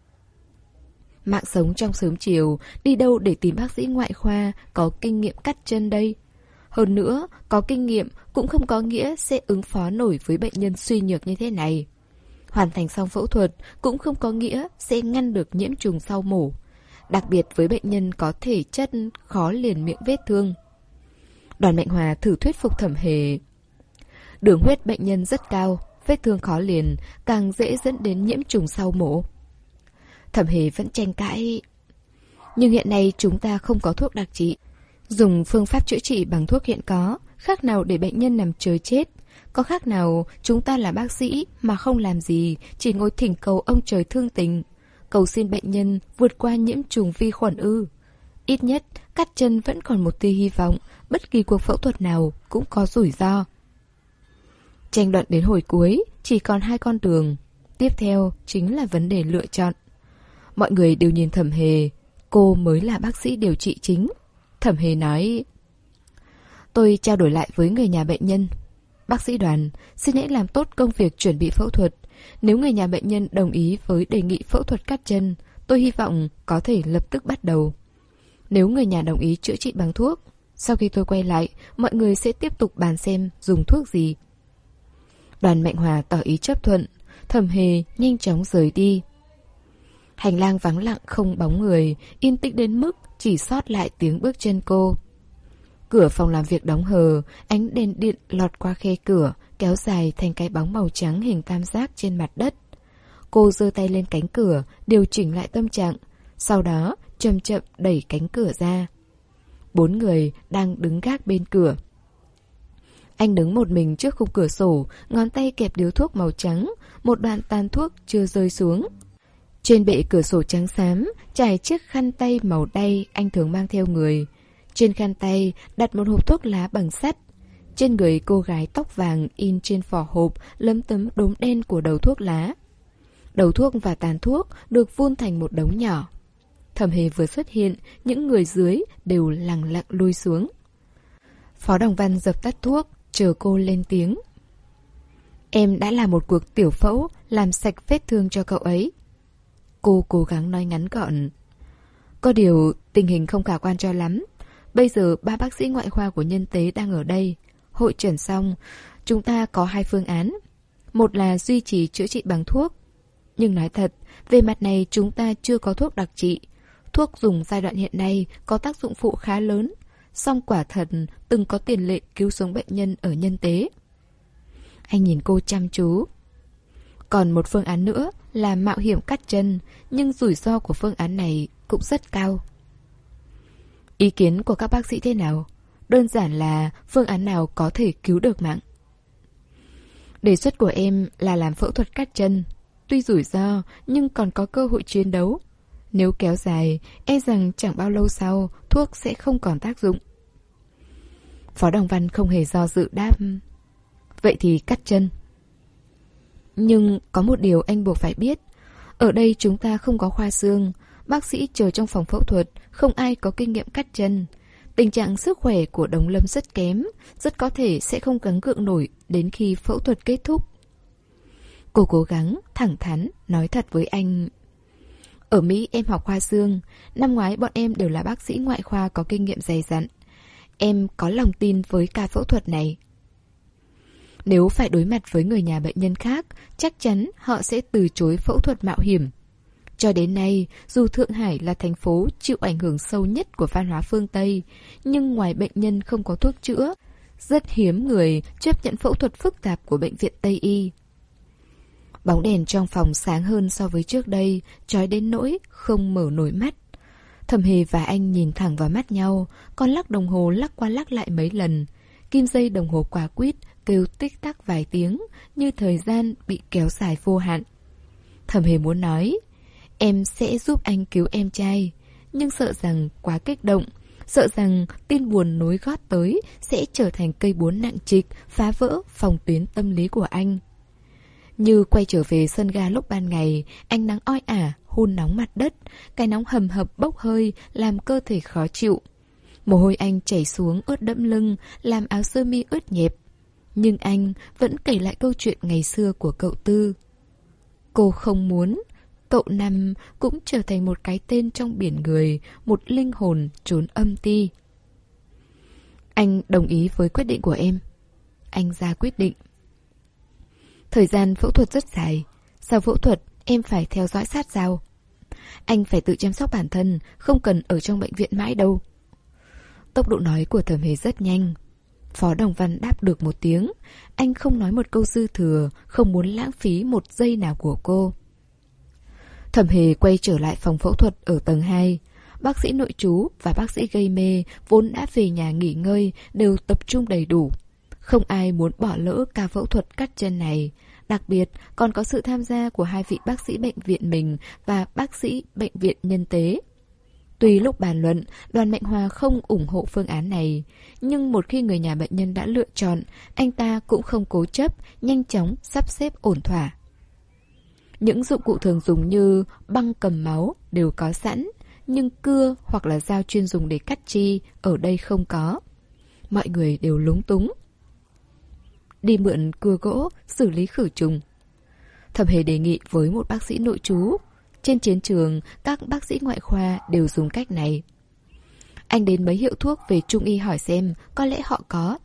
Mạng sống trong sớm chiều, đi đâu để tìm bác sĩ ngoại khoa có kinh nghiệm cắt chân đây? Hơn nữa, có kinh nghiệm cũng không có nghĩa sẽ ứng phó nổi với bệnh nhân suy nhược như thế này. Hoàn thành xong phẫu thuật cũng không có nghĩa sẽ ngăn được nhiễm trùng sau mổ. Đặc biệt với bệnh nhân có thể chất khó liền miệng vết thương. Đoàn Mạnh Hòa thử thuyết phục Thẩm Hề. Đường huyết bệnh nhân rất cao, vết thương khó liền, càng dễ dẫn đến nhiễm trùng sau mổ. Thẩm Hề vẫn tranh cãi. Nhưng hiện nay chúng ta không có thuốc đặc trị. Dùng phương pháp chữa trị bằng thuốc hiện có, khác nào để bệnh nhân nằm chờ chết. Có khác nào chúng ta là bác sĩ mà không làm gì, chỉ ngồi thỉnh cầu ông trời thương tình, cầu xin bệnh nhân vượt qua nhiễm trùng vi khuẩn ư? Ít nhất, cắt chân vẫn còn một tia hy vọng, bất kỳ cuộc phẫu thuật nào cũng có rủi ro. Tranh luận đến hồi cuối, chỉ còn hai con đường. Tiếp theo chính là vấn đề lựa chọn. Mọi người đều nhìn Thẩm Hề. Cô mới là bác sĩ điều trị chính. Thẩm Hề nói: Tôi trao đổi lại với người nhà bệnh nhân. Bác sĩ Đoàn, xin hãy làm tốt công việc chuẩn bị phẫu thuật. Nếu người nhà bệnh nhân đồng ý với đề nghị phẫu thuật cắt chân, tôi hy vọng có thể lập tức bắt đầu. Nếu người nhà đồng ý chữa trị bằng thuốc, sau khi tôi quay lại, mọi người sẽ tiếp tục bàn xem dùng thuốc gì. Đoàn Mạnh Hòa tỏ ý chấp thuận. Thẩm Hề nhanh chóng rời đi. Hành lang vắng lặng không bóng người, yên tĩnh đến mức chỉ sót lại tiếng bước chân cô. Cửa phòng làm việc đóng hờ, ánh đèn điện lọt qua khe cửa, kéo dài thành cái bóng màu trắng hình tam giác trên mặt đất. Cô giơ tay lên cánh cửa, điều chỉnh lại tâm trạng, sau đó chậm chậm đẩy cánh cửa ra. Bốn người đang đứng gác bên cửa. Anh đứng một mình trước khung cửa sổ, ngón tay kẹp điếu thuốc màu trắng, một đoạn tàn thuốc chưa rơi xuống. Trên bệ cửa sổ trắng xám, trải chiếc khăn tay màu đay anh thường mang theo người. Trên khăn tay đặt một hộp thuốc lá bằng sắt. Trên người cô gái tóc vàng in trên vỏ hộp lấm tấm đốm đen của đầu thuốc lá. Đầu thuốc và tàn thuốc được vun thành một đống nhỏ. Thẩm Hề vừa xuất hiện, những người dưới đều lặng lặng lui xuống. Phó Đồng Văn dập tắt thuốc, chờ cô lên tiếng. Em đã làm một cuộc tiểu phẫu, làm sạch vết thương cho cậu ấy. Cô cố gắng nói ngắn gọn. Có điều tình hình không khả quan cho lắm. Bây giờ ba bác sĩ ngoại khoa của nhân tế đang ở đây. Hội trần xong, chúng ta có hai phương án. Một là duy trì chữa trị bằng thuốc. Nhưng nói thật, về mặt này chúng ta chưa có thuốc đặc trị. Thuốc dùng giai đoạn hiện nay có tác dụng phụ khá lớn. Song quả thật từng có tiền lệ cứu sống bệnh nhân ở nhân tế. Anh nhìn cô chăm chú. Còn một phương án nữa là mạo hiểm cắt chân, nhưng rủi ro của phương án này cũng rất cao. Ý kiến của các bác sĩ thế nào? Đơn giản là phương án nào có thể cứu được mạng. Đề xuất của em là làm phẫu thuật cắt chân. Tuy rủi ro nhưng còn có cơ hội chiến đấu. Nếu kéo dài, e rằng chẳng bao lâu sau thuốc sẽ không còn tác dụng. Phó Đồng Văn không hề do dự đáp. Vậy thì cắt chân. Nhưng có một điều anh buộc phải biết. Ở đây chúng ta không có khoa xương. Bác sĩ chờ trong phòng phẫu thuật, không ai có kinh nghiệm cắt chân. Tình trạng sức khỏe của Đồng Lâm rất kém, rất có thể sẽ không gắng gượng nổi đến khi phẫu thuật kết thúc. Cô cố gắng, thẳng thắn, nói thật với anh. Ở Mỹ em học khoa xương, năm ngoái bọn em đều là bác sĩ ngoại khoa có kinh nghiệm dày dặn. Em có lòng tin với ca phẫu thuật này. Nếu phải đối mặt với người nhà bệnh nhân khác, chắc chắn họ sẽ từ chối phẫu thuật mạo hiểm. Cho đến nay, dù Thượng Hải là thành phố chịu ảnh hưởng sâu nhất của văn hóa phương Tây, nhưng ngoài bệnh nhân không có thuốc chữa, rất hiếm người chấp nhận phẫu thuật phức tạp của bệnh viện Tây Y. Bóng đèn trong phòng sáng hơn so với trước đây, chói đến nỗi không mở nổi mắt. Thẩm Hề và anh nhìn thẳng vào mắt nhau, con lắc đồng hồ lắc qua lắc lại mấy lần. Kim dây đồng hồ quả quýt kêu tích tắc vài tiếng, như thời gian bị kéo dài vô hạn. Thẩm Hề muốn nói, em sẽ giúp anh cứu em trai, nhưng sợ rằng quá kích động, sợ rằng tin buồn nối gót tới sẽ trở thành cây búa nặng trịch, phá vỡ phòng tuyến tâm lý của anh. Như quay trở về sân ga lúc ban ngày, ánh nắng oi ả, hun nóng mặt đất, cái nóng hầm hập bốc hơi làm cơ thể khó chịu. Mồ hôi anh chảy xuống ướt đẫm lưng, làm áo sơ mi ướt nhẹp. Nhưng anh vẫn kể lại câu chuyện ngày xưa của cậu Tư. Cô không muốn cậu Năm cũng trở thành một cái tên trong biển người, một linh hồn trốn âm ti. Anh đồng ý với quyết định của em. Anh ra quyết định. Thời gian phẫu thuật rất dài. Sau phẫu thuật em phải theo dõi sát sao. Anh phải tự chăm sóc bản thân, không cần ở trong bệnh viện mãi đâu. Tốc độ nói của Thẩm Hề rất nhanh. Phó Đồng Văn đáp được một tiếng. Anh không nói một câu dư thừa, không muốn lãng phí một giây nào của cô. Thẩm Hề quay trở lại phòng phẫu thuật ở tầng hai. Bác sĩ nội trú và bác sĩ gây mê vốn đã về nhà nghỉ ngơi đều tập trung đầy đủ. Không ai muốn bỏ lỡ ca phẫu thuật cắt chân này. Đặc biệt còn có sự tham gia của hai vị bác sĩ bệnh viện mình và bác sĩ bệnh viện nhân tế. Tuy lúc bàn luận, Đoàn Mạnh Hòa không ủng hộ phương án này, nhưng một khi người nhà bệnh nhân đã lựa chọn, anh ta cũng không cố chấp, nhanh chóng sắp xếp ổn thỏa. Những dụng cụ thường dùng như băng cầm máu đều có sẵn, nhưng cưa hoặc là dao chuyên dùng để cắt chi ở đây không có. Mọi người đều lúng túng. Đi mượn cưa gỗ, xử lý khử trùng. Thẩm Hề đề nghị với một bác sĩ nội trú. Trên chiến trường, các bác sĩ ngoại khoa đều dùng cách này. Anh đến mấy hiệu thuốc về trung y hỏi xem, có lẽ họ có.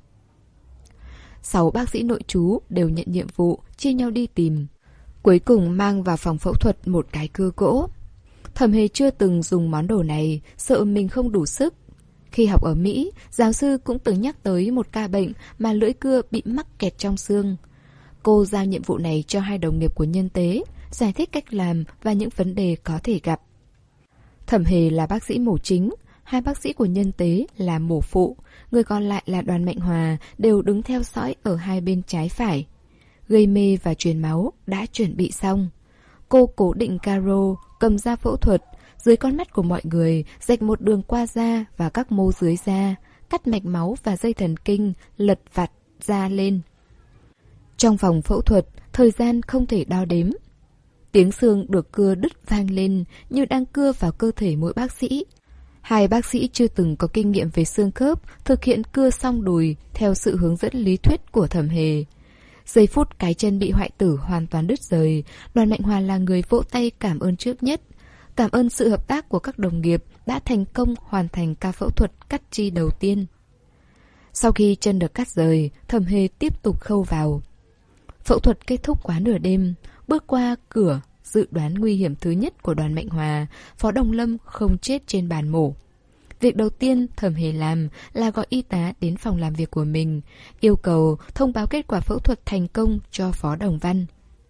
Sáu bác sĩ nội trú đều nhận nhiệm vụ, chia nhau đi tìm. Cuối cùng mang vào phòng phẫu thuật một cái cưa gỗ. Thẩm Hề chưa từng dùng món đồ này, sợ mình không đủ sức. Khi học ở Mỹ, giáo sư cũng từng nhắc tới một ca bệnh mà lưỡi cưa bị mắc kẹt trong xương. Cô giao nhiệm vụ này cho hai đồng nghiệp của nhân tế, giải thích cách làm và những vấn đề có thể gặp. Thẩm Hề là bác sĩ mổ chính, hai bác sĩ của nhân tế là mổ phụ, người còn lại là Đoàn Mạnh Hòa đều đứng theo dõi ở hai bên trái phải. Gây mê và truyền máu đã chuẩn bị xong. Cô cố định caro, cầm dao phẫu thuật, dưới con mắt của mọi người rạch một đường qua da và các mô dưới da, cắt mạch máu và dây thần kinh, lật vặt da lên. Trong phòng phẫu thuật, thời gian không thể đo đếm. Tiếng xương được cưa đứt vang lên như đang cưa vào cơ thể mỗi bác sĩ. Hai bác sĩ chưa từng có kinh nghiệm về xương khớp thực hiện cưa xong đùi theo sự hướng dẫn lý thuyết của Thẩm Hề. Giây phút cái chân bị hoại tử hoàn toàn đứt rời, Đoàn Mạnh Hòa là người vỗ tay cảm ơn trước nhất. Cảm ơn sự hợp tác của các đồng nghiệp đã thành công hoàn thành ca phẫu thuật cắt chi đầu tiên. Sau khi chân được cắt rời, Thẩm Hề tiếp tục khâu vào. Phẫu thuật kết thúc quá nửa đêm, bước qua cửa dự đoán nguy hiểm thứ nhất của Đoàn Mạnh Hòa, Phó Đồng Lâm không chết trên bàn mổ. Việc đầu tiên Thẩm Hề làm là gọi y tá đến phòng làm việc của mình, yêu cầu thông báo kết quả phẫu thuật thành công cho Phó Đồng Văn.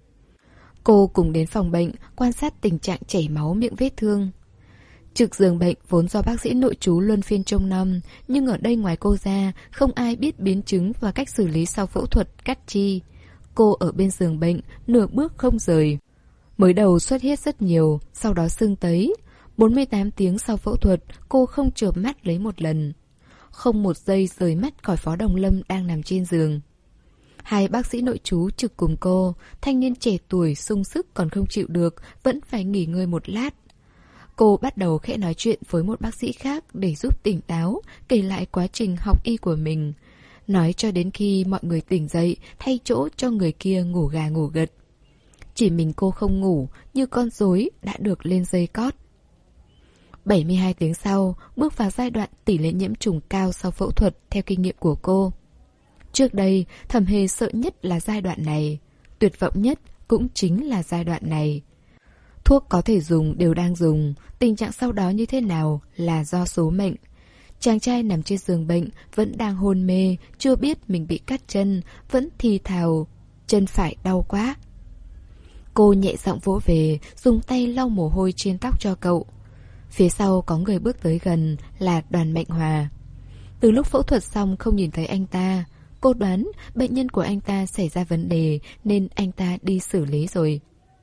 Cô cùng đến phòng bệnh quan sát tình trạng chảy máu miệng vết thương. Trực giường bệnh vốn do bác sĩ nội trú luân phiên trông nom, nhưng ở đây ngoài cô ra không ai biết biến chứng và cách xử lý sau phẫu thuật cắt chi. Cô ở bên giường bệnh, nửa bước không rời. Mới đầu xuất huyết rất nhiều, sau đó sưng tấy. bốn mươi tám tiếng sau phẫu thuật, cô không chợp mắt lấy một lần. Không một giây rời mắt khỏi Phó Đồng Lâm đang nằm trên giường. Hai bác sĩ nội trú trực cùng cô, thanh niên trẻ tuổi sung sức còn không chịu được, vẫn phải nghỉ ngơi một lát. Cô bắt đầu khẽ nói chuyện với một bác sĩ khác để giúp tỉnh táo, kể lại quá trình học y của mình. Nói cho đến khi mọi người tỉnh dậy, thay chỗ cho người kia ngủ gà ngủ gật. Chỉ mình cô không ngủ, như con rối đã được lên dây cót. bảy mươi hai tiếng sau, bước vào giai đoạn tỷ lệ nhiễm trùng cao sau phẫu thuật theo kinh nghiệm của cô. Trước đây, Thẩm Hề sợ nhất là giai đoạn này. Tuyệt vọng nhất cũng chính là giai đoạn này. Thuốc có thể dùng đều đang dùng, tình trạng sau đó như thế nào là do số mệnh. Chàng trai nằm trên giường bệnh, vẫn đang hôn mê, chưa biết mình bị cắt chân, vẫn thì thào, chân phải đau quá. Cô nhẹ giọng vỗ về, dùng tay lau mồ hôi trên tóc cho cậu. Phía sau có người bước tới gần là Đoàn Mạnh Hòa. Từ lúc phẫu thuật xong không nhìn thấy anh ta, cô đoán bệnh nhân của anh ta xảy ra vấn đề nên anh ta đi xử lý rồi.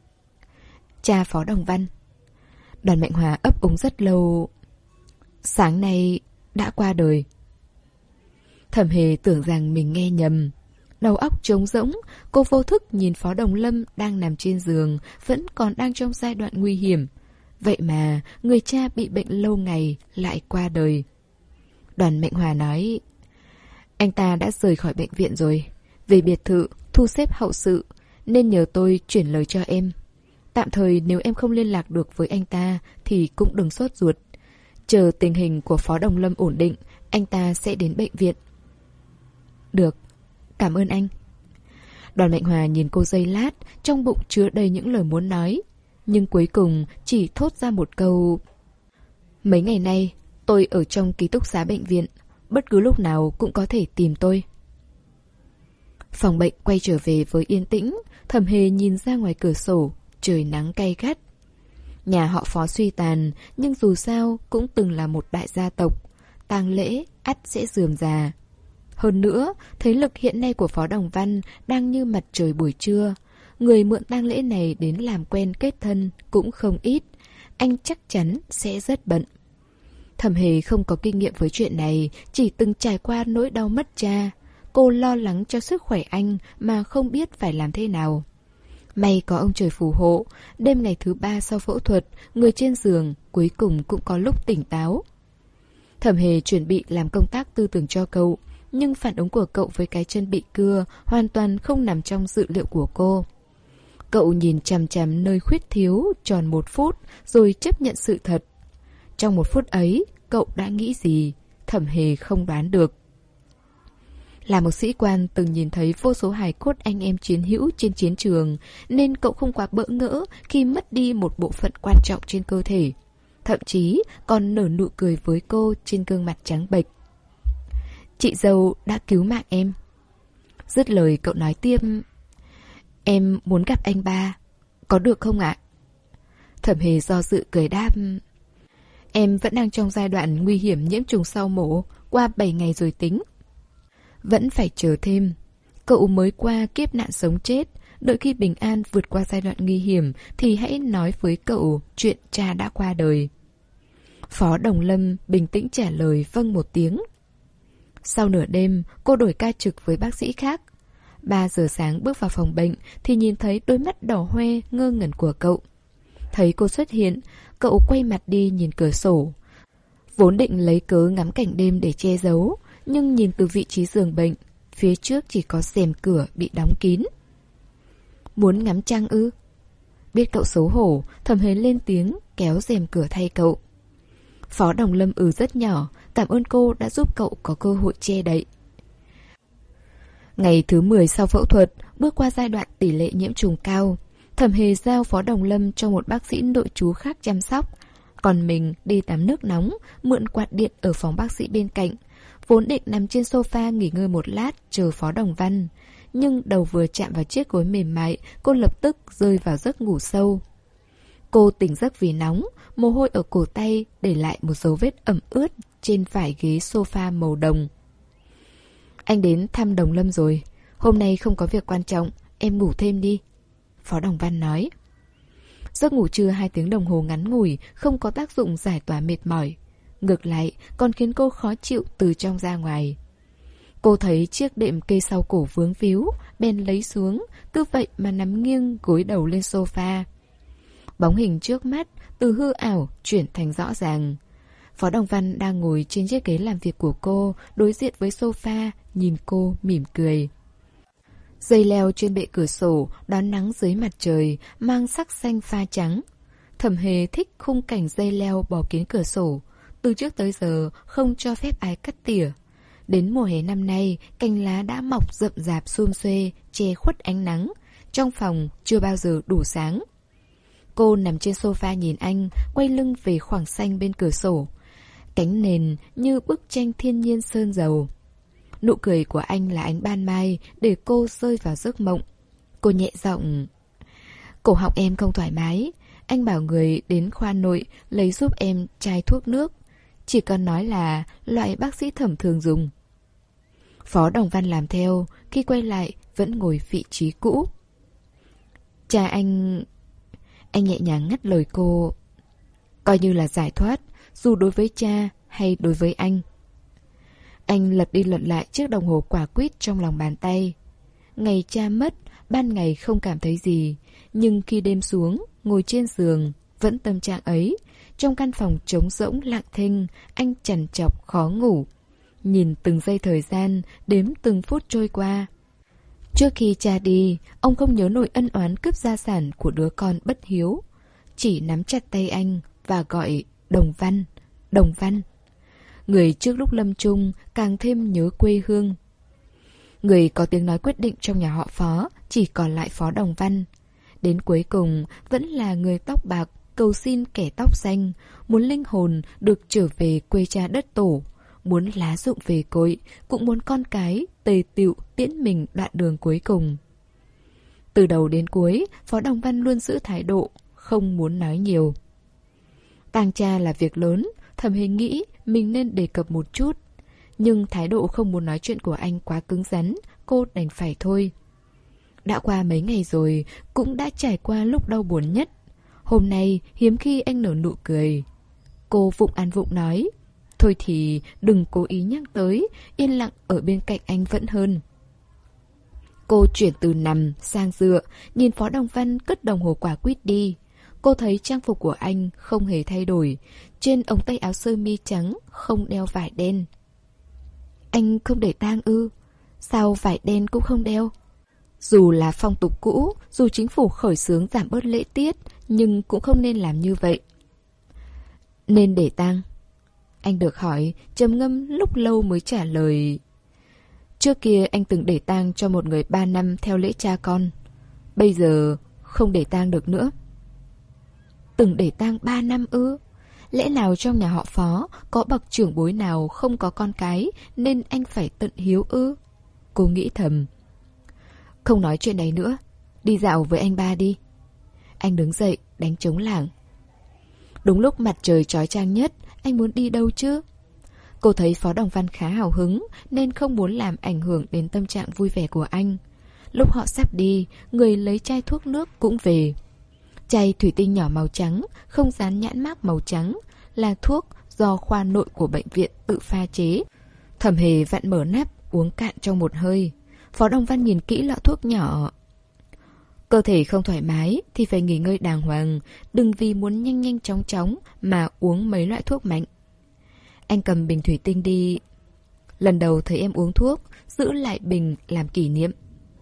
Cha Phó Đồng Văn. Đoàn Mạnh Hòa ấp úng rất lâu. Sáng nay đã qua đời. Thẩm Hề tưởng rằng mình nghe nhầm. Đầu óc trống rỗng, cô vô thức nhìn Phó Đồng Lâm đang nằm trên giường, vẫn còn đang trong giai đoạn nguy hiểm. Vậy mà người cha bị bệnh lâu ngày lại qua đời. Đoàn Mạnh Hòa nói, anh ta đã rời khỏi bệnh viện rồi, về biệt thự thu xếp hậu sự, nên nhờ tôi chuyển lời cho em. Tạm thời nếu em không liên lạc được với anh ta thì cũng đừng sốt ruột. Chờ tình hình của Phó Đồng Lâm ổn định, anh ta sẽ đến bệnh viện. Được, cảm ơn anh. Đoàn Mạnh Hòa nhìn cô giây lát, trong bụng chứa đầy những lời muốn nói, nhưng cuối cùng chỉ thốt ra một câu. Mấy ngày nay, tôi ở trong ký túc xá bệnh viện, bất cứ lúc nào cũng có thể tìm tôi. Phòng bệnh quay trở về với yên tĩnh, Thẩm Hề nhìn ra ngoài cửa sổ, trời nắng gay gắt. Nhà họ Phó suy tàn, nhưng dù sao cũng từng là một đại gia tộc, tang lễ ắt sẽ rườm rà. Hơn nữa, thế lực hiện nay của Phó Đồng Văn đang như mặt trời buổi trưa. Người mượn tang lễ này đến làm quen kết thân cũng không ít. Anh chắc chắn sẽ rất bận. Thẩm Hề không có kinh nghiệm với chuyện này, chỉ từng trải qua nỗi đau mất cha. Cô lo lắng cho sức khỏe anh mà không biết phải làm thế nào. May có ông trời phù hộ, đêm ngày thứ ba sau phẫu thuật, người trên giường cuối cùng cũng có lúc tỉnh táo. Thẩm Hề chuẩn bị làm công tác tư tưởng cho cậu, nhưng phản ứng của cậu với cái chân bị cưa hoàn toàn không nằm trong dự liệu của cô. Cậu nhìn chằm chằm nơi khuyết thiếu tròn một phút rồi chấp nhận sự thật. Trong một phút ấy, cậu đã nghĩ gì? Thẩm Hề không đoán được. Là một sĩ quan từng nhìn thấy vô số hài cốt anh em chiến hữu trên chiến trường, nên cậu không quá bỡ ngỡ khi mất đi một bộ phận quan trọng trên cơ thể. Thậm chí còn nở nụ cười với cô trên gương mặt trắng bệch. Chị dâu đã cứu mạng em. Dứt lời cậu nói tiếp, em muốn gặp anh ba, có được không ạ? Thẩm Hề do dự cười đáp, em vẫn đang trong giai đoạn nguy hiểm nhiễm trùng sau mổ, qua bảy ngày rồi tính. Vẫn phải chờ thêm. Cậu mới qua kiếp nạn sống chết, đợi khi bình an vượt qua giai đoạn nguy hiểm thì hãy nói với cậu chuyện cha đã qua đời. Phó Đồng Lâm bình tĩnh trả lời vâng một tiếng. Sau nửa đêm, cô đổi ca trực với bác sĩ khác. Ba giờ sáng bước vào phòng bệnh thì nhìn thấy đôi mắt đỏ hoe ngơ ngẩn của cậu. Thấy cô xuất hiện, cậu quay mặt đi nhìn cửa sổ. Vốn định lấy cớ ngắm cảnh đêm để che giấu, nhưng nhìn từ vị trí giường bệnh, phía trước chỉ có rèm cửa bị đóng kín. Muốn ngắm trăng ư? Biết cậu xấu hổ, Thẩm Hề lên tiếng kéo rèm cửa thay cậu. Phó Đồng Lâm ừ rất nhỏ, cảm ơn cô đã giúp cậu có cơ hội che đậy. Ngày thứ mười sau phẫu thuật, bước qua giai đoạn tỷ lệ nhiễm trùng cao. Thẩm Hề giao Phó Đồng Lâm cho một bác sĩ nội trú khác chăm sóc. Còn mình đi tắm nước nóng, mượn quạt điện ở phòng bác sĩ bên cạnh. Vốn định nằm trên sofa nghỉ ngơi một lát chờ Phó Đồng Văn. Nhưng đầu vừa chạm vào chiếc gối mềm mại, cô lập tức rơi vào giấc ngủ sâu. Cô tỉnh giấc vì nóng, mồ hôi ở cổ tay để lại một dấu vết ẩm ướt trên vải ghế sofa màu đồng. Anh đến thăm Đồng Lâm rồi, hôm nay không có việc quan trọng, em ngủ thêm đi. Phó Đồng Văn nói. Giấc ngủ trưa hai tiếng đồng hồ ngắn ngủi không có tác dụng giải tỏa mệt mỏi. Ngược lại, còn khiến cô khó chịu từ trong ra ngoài. Cô thấy chiếc đệm kê sau cổ vướng víu, bèn lấy xuống, cứ vậy mà nằm nghiêng gối đầu lên sofa. Bóng hình trước mắt từ hư ảo chuyển thành rõ ràng. Phó Đồng Văn đang ngồi trên chiếc ghế làm việc của cô, đối diện với sofa, nhìn cô mỉm cười. Dây leo trên bệ cửa sổ đón nắng dưới mặt trời, mang sắc xanh pha trắng. Thẩm Hề thích khung cảnh dây leo bò kín cửa sổ. Từ trước tới giờ không cho phép ai cắt tỉa. Đến mùa hè năm nay, cành lá đã mọc rậm rạp xum xuê, che khuất ánh nắng. Trong phòng chưa bao giờ đủ sáng. Cô nằm trên sofa nhìn anh, quay lưng về khoảng xanh bên cửa sổ. Cánh nền như bức tranh thiên nhiên sơn dầu. Nụ cười của anh là ánh ban mai để cô rơi vào giấc mộng. Cô nhẹ giọng, cổ họng em không thoải mái. Anh bảo người đến khoa nội lấy giúp em chai thuốc nước. Chỉ cần nói là loại bác sĩ Thẩm thường dùng. Phó Đồng Văn làm theo, khi quay lại vẫn ngồi vị trí cũ. Cha anh... Anh nhẹ nhàng ngắt lời cô. Coi như là giải thoát, dù đối với cha hay đối với anh. Anh lật đi lật lại chiếc đồng hồ quả quýt trong lòng bàn tay. Ngày cha mất, ban ngày không cảm thấy gì. Nhưng khi đêm xuống, ngồi trên giường, vẫn tâm trạng ấy. Trong căn phòng trống rỗng lặng thinh, anh trằn trọc khó ngủ. Nhìn từng giây thời gian, đếm từng phút trôi qua. Trước khi cha đi, ông không nhớ nổi ân oán cướp gia sản của đứa con bất hiếu. Chỉ nắm chặt tay anh và gọi Đồng Văn, Đồng Văn. Người trước lúc lâm chung càng thêm nhớ quê hương. Người có tiếng nói quyết định trong nhà họ Phó chỉ còn lại Phó Đồng Văn. Đến cuối cùng vẫn là người tóc bạc cầu xin kẻ tóc xanh, muốn linh hồn được trở về quê cha đất tổ. Muốn lá rụng về cội, cũng muốn con cái tề tựu tiễn mình đoạn đường cuối cùng. Từ đầu đến cuối, Phó Đồng Văn luôn giữ thái độ không muốn nói nhiều. Tang cha là việc lớn, Thẩm Hề nghĩ mình nên đề cập một chút. Nhưng thái độ không muốn nói chuyện của anh quá cứng rắn, cô đành phải thôi. Đã qua mấy ngày rồi, cũng đã trải qua lúc đau buồn nhất. Hôm nay hiếm khi anh nở nụ cười. Cô vụng ăn vụng nói, thôi thì đừng cố ý nhắc tới, yên lặng ở bên cạnh anh vẫn hơn. Cô chuyển từ nằm sang dựa, nhìn Phó Đồng Văn cất đồng hồ quả quýt đi. Cô thấy trang phục của anh không hề thay đổi. Trên ống tay áo sơ mi trắng không đeo vải đen. Anh không để tang ư? Sao vải đen cũng không đeo? Dù là phong tục cũ, dù chính phủ khởi xướng giảm bớt lễ tiết, nhưng cũng không nên làm như vậy. Nên để tang? Anh được hỏi, trầm ngâm lúc lâu mới trả lời. Trước kia anh từng để tang cho một người ba năm theo lễ cha con. Bây giờ không để tang được nữa. Từng để tang ba năm ư? Lẽ nào trong nhà họ Phó có bậc trưởng bối nào không có con cái nên anh phải tận hiếu ư? Cô nghĩ thầm. Không nói chuyện này nữa, đi dạo với anh ba đi. Anh đứng dậy, đánh trống lảng. Đúng lúc mặt trời chói chang nhất, anh muốn đi đâu chứ? Cô thấy Phó Đồng Văn khá hào hứng nên không muốn làm ảnh hưởng đến tâm trạng vui vẻ của anh. Lúc họ sắp đi, người lấy chai thuốc nước cũng về. Chai thủy tinh nhỏ màu trắng, không dán nhãn mác màu trắng, là thuốc do khoa nội của bệnh viện tự pha chế. Thẩm Hề vặn mở nắp, uống cạn trong một hơi. Phó Đồng Văn nhìn kỹ lọ thuốc nhỏ. Cơ thể không thoải mái thì phải nghỉ ngơi đàng hoàng, đừng vì muốn nhanh nhanh chóng chóng mà uống mấy loại thuốc mạnh. Anh cầm bình thủy tinh đi. Lần đầu thấy em uống thuốc, giữ lại bình làm kỷ niệm.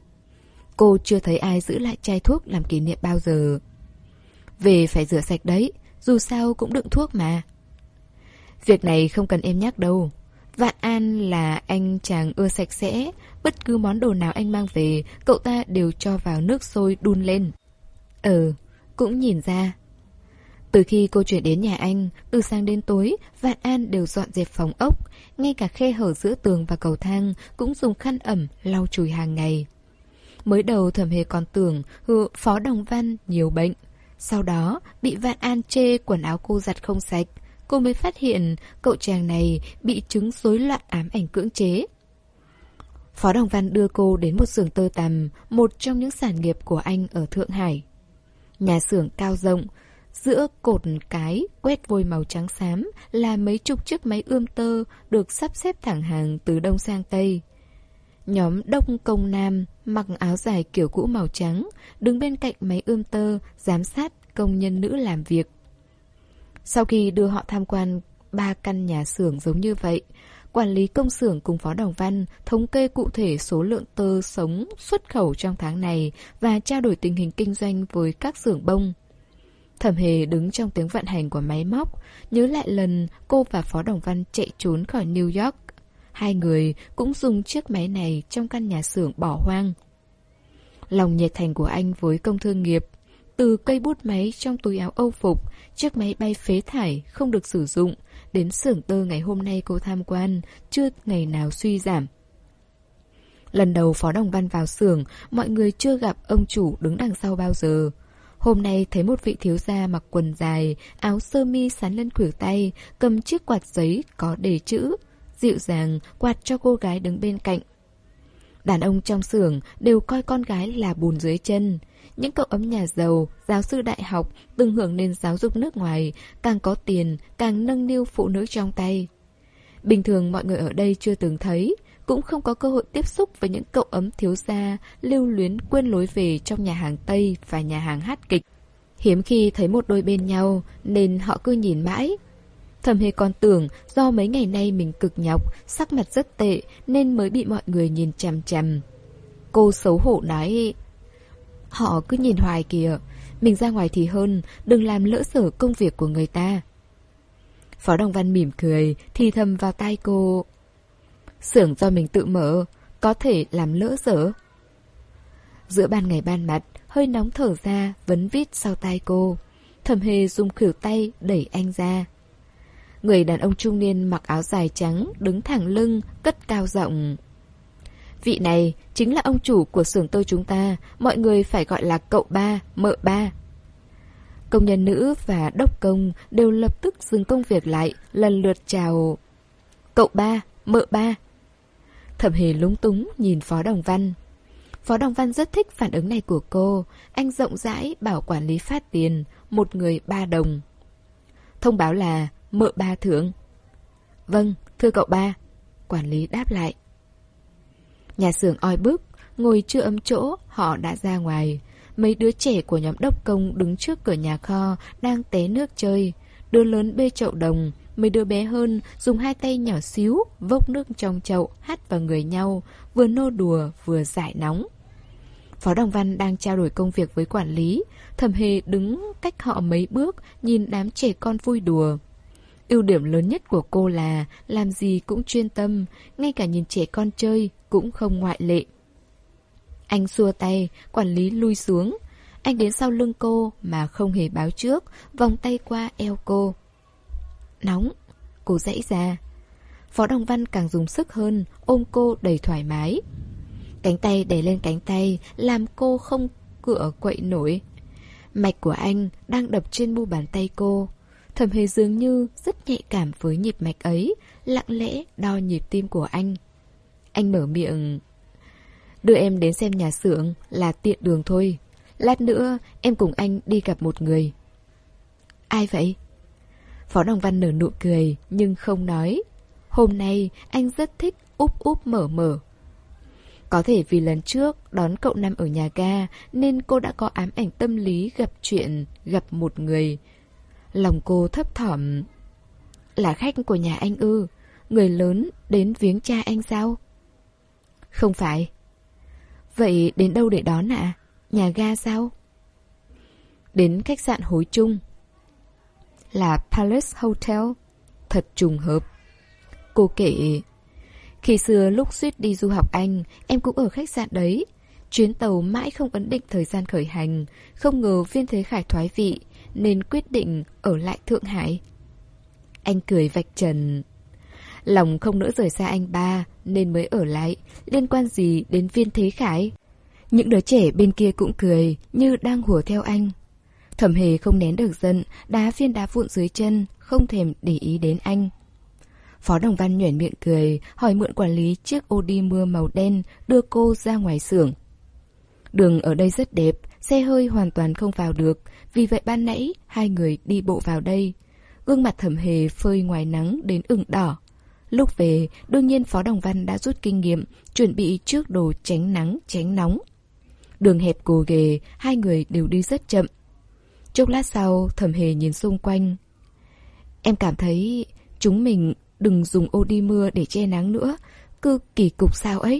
Cô chưa thấy ai giữ lại chai thuốc làm kỷ niệm bao giờ. Về phải rửa sạch đấy, dù sao cũng đựng thuốc mà. Việc này không cần em nhắc đâu. Vạn An là anh chàng ưa sạch sẽ. Bất cứ món đồ nào anh mang về, cậu ta đều cho vào nước sôi đun lên. Ừ, cũng nhìn ra. Từ khi cô chuyển đến nhà anh, từ sáng đến tối, Vạn An đều dọn dẹp phòng ốc. Ngay cả khe hở giữa tường và cầu thang cũng dùng khăn ẩm lau chùi hàng ngày. Mới đầu Thẩm Hề còn tưởng hừ, Phó Đồng Văn nhiều bệnh. Sau đó bị Vạn An chê quần áo cô giặt không sạch. Cô mới phát hiện cậu chàng này bị chứng rối loạn ám ảnh cưỡng chế. Phó Đồng Văn đưa cô đến một xưởng tơ tằm, một trong những sản nghiệp của anh ở Thượng Hải. Nhà xưởng cao rộng, giữa cột cái quét vôi màu trắng xám là mấy chục chiếc máy ươm tơ được sắp xếp thẳng hàng từ đông sang tây. Nhóm đông công nam mặc áo dài kiểu cũ màu trắng, đứng bên cạnh máy ươm tơ, giám sát công nhân nữ làm việc. Sau khi đưa họ tham quan ba căn nhà xưởng giống như vậy, quản lý công xưởng cùng Phó Đồng Văn thống kê cụ thể số lượng tơ sống xuất khẩu trong tháng này và trao đổi tình hình kinh doanh với các xưởng bông. Thẩm Hề đứng trong tiếng vận hành của máy móc, nhớ lại lần cô và Phó Đồng Văn chạy trốn khỏi New York. Hai người cũng dùng chiếc máy này trong căn nhà xưởng bỏ hoang. Lòng nhiệt thành của anh với công thương nghiệp, từ cây bút máy trong túi áo âu phục, chiếc máy bay phế thải không được sử dụng, đến xưởng tơ ngày hôm nay cô tham quan, chưa ngày nào suy giảm. Lần đầu Phó Đồng Văn vào xưởng, mọi người chưa gặp ông chủ đứng đằng sau bao giờ. Hôm nay thấy một vị thiếu gia mặc quần dài, áo sơ mi sắn lên khuỷu tay, cầm chiếc quạt giấy có đề chữ, dịu dàng quạt cho cô gái đứng bên cạnh. Đàn ông trong xưởng đều coi con gái là bùn dưới chân. Những cậu ấm nhà giàu, giáo sư đại học, từng hưởng nền giáo dục nước ngoài, càng có tiền, càng nâng niu phụ nữ trong tay. Bình thường mọi người ở đây chưa từng thấy, cũng không có cơ hội tiếp xúc với những cậu ấm thiếu gia lưu luyến quên lối về trong nhà hàng Tây và nhà hàng hát kịch. Hiếm khi thấy một đôi bên nhau nên họ cứ nhìn mãi. Thẩm Hề còn tưởng do mấy ngày nay mình cực nhọc, sắc mặt rất tệ nên mới bị mọi người nhìn chằm chằm. Cô xấu hổ nói, họ cứ nhìn hoài kìa, mình ra ngoài thì hơn, đừng làm lỡ dở công việc của người ta. Phó Đồng Văn mỉm cười, thì thầm vào tai cô, xưởng do mình tự mở, có thể làm lỡ dở. Giữa ban ngày ban mặt, hơi nóng thở ra, vấn vít sau tai cô. Thẩm Hề dùng khuỷu tay đẩy anh ra. Người đàn ông trung niên mặc áo dài trắng, đứng thẳng lưng, cất cao giọng. Vị này chính là ông chủ của xưởng tơ chúng ta, mọi người phải gọi là cậu ba, mợ ba. Công nhân nữ và đốc công đều lập tức dừng công việc lại, lần lượt chào. Cậu ba, mợ ba. Thẩm Hề lúng túng nhìn Phó Đồng Văn. Phó Đồng Văn rất thích phản ứng này của cô. Anh rộng rãi bảo quản lý phát tiền, một người ba đồng. Thông báo là mợ ba thưởng. Vâng, thưa cậu ba. Quản lý đáp lại. Nhà xưởng oi bức, ngồi chưa ấm chỗ, họ đã ra ngoài. Mấy đứa trẻ của nhóm đốc công đứng trước cửa nhà kho, đang té nước chơi. Đứa lớn bê chậu đồng, mấy đứa bé hơn dùng hai tay nhỏ xíu, vốc nước trong chậu, hắt vào người nhau, vừa nô đùa vừa giải nóng. Phó Đồng Văn đang trao đổi công việc với quản lý. Thẩm Hề đứng cách họ mấy bước, nhìn đám trẻ con vui đùa. Ưu điểm lớn nhất của cô là làm gì cũng chuyên tâm, ngay cả nhìn trẻ con chơi cũng không ngoại lệ. Anh xua tay, quản lý lui xuống. Anh đến sau lưng cô mà không hề báo trước, vòng tay qua eo cô. Nóng, cô giãy ra. Phó Đồng Văn càng dùng sức hơn, ôm cô đầy thoải mái. Cánh tay đè lên cánh tay, làm cô không cựa quậy nổi. Mạch của anh đang đập trên mu bàn tay cô. Thẩm Hề dường như rất nhạy cảm với nhịp mạch ấy, lặng lẽ đo nhịp tim của anh. Anh mở miệng: đưa em đến xem nhà xưởng là tiện đường thôi. Lát nữa em cùng anh đi gặp một người. Ai vậy? Phó Đồng Văn nở nụ cười nhưng không nói. Hôm nay anh rất thích úp úp mở mở. Có thể vì lần trước đón cậu Năm ở nhà ga nên cô đã có ám ảnh tâm lý gặp chuyện gặp một người. Lòng cô thấp thỏm. Là khách của nhà anh ư? Người lớn đến viếng cha anh sao? Không phải. Vậy đến đâu để đón ạ? À? Nhà ga sao? Đến khách sạn Hối Trung. Là Palace Hotel. Thật trùng hợp. Cô kể: khi xưa lúc suýt đi du học Anh, em cũng ở khách sạn đấy. Chuyến tàu mãi không ấn định thời gian khởi hành. Không ngờ Viên Thế Khải thoái vị nên quyết định ở lại Thượng Hải. Anh cười vạch trần: lòng không nỡ rời xa anh ba nên mới ở lại, liên quan gì đến Viên Thế Khải? Những đứa trẻ bên kia cũng cười như đang hùa theo anh. Thẩm Hề không nén được giận, đá viên đá vụn dưới chân, không thèm để ý đến anh. Phó Đồng Văn nhoẻn miệng cười, hỏi mượn quản lý chiếc Audi mưa màu đen, đưa cô ra ngoài xưởng. Đường ở đây rất đẹp, xe hơi hoàn toàn không vào được, vì vậy ban nãy hai người đi bộ vào đây. Gương mặt Thẩm Hề phơi ngoài nắng đến ửng đỏ. Lúc về, đương nhiên Phó Đồng Văn đã rút kinh nghiệm, chuẩn bị trước đồ tránh nắng, tránh nóng. Đường hẹp gồ ghề, hai người đều đi rất chậm. Chốc lát sau, Thẩm Hề nhìn xung quanh. Em cảm thấy chúng mình đừng dùng ô đi mưa để che nắng nữa, cứ kỳ cục sao ấy.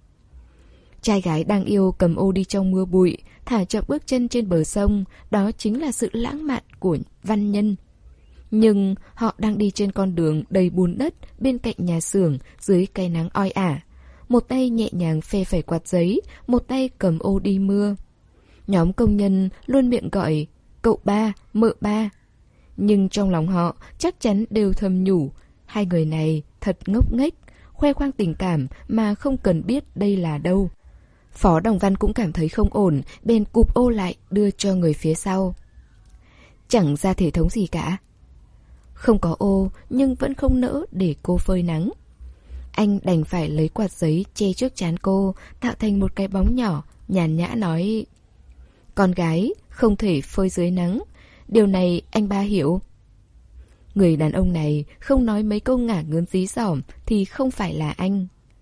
Trai gái đang yêu cầm ô đi trong mưa bụi, thả chậm bước chân trên bờ sông, đó chính là sự lãng mạn của văn nhân. Nhưng họ đang đi trên con đường đầy bùn đất bên cạnh nhà xưởng dưới cái nắng oi ả. Một tay nhẹ nhàng phe phẩy quạt giấy, một tay cầm ô đi mưa. Nhóm công nhân luôn miệng gọi cậu ba, mợ ba. Nhưng trong lòng họ chắc chắn đều thầm nhủ, hai người này thật ngốc nghếch, khoe khoang tình cảm mà không cần biết đây là đâu. Phó Đồng Văn cũng cảm thấy không ổn, bèn cụp ô lại đưa cho người phía sau. Chẳng ra thể thống gì cả. Không có ô nhưng vẫn không nỡ để cô phơi nắng. Anh đành phải lấy quạt giấy che trước trán cô, tạo thành một cái bóng nhỏ, nhàn nhã nói: con gái không thể phơi dưới nắng, điều này anh ba hiểu. Người đàn ông này không nói mấy câu ngả ngớn dí dỏm thì không phải là anh.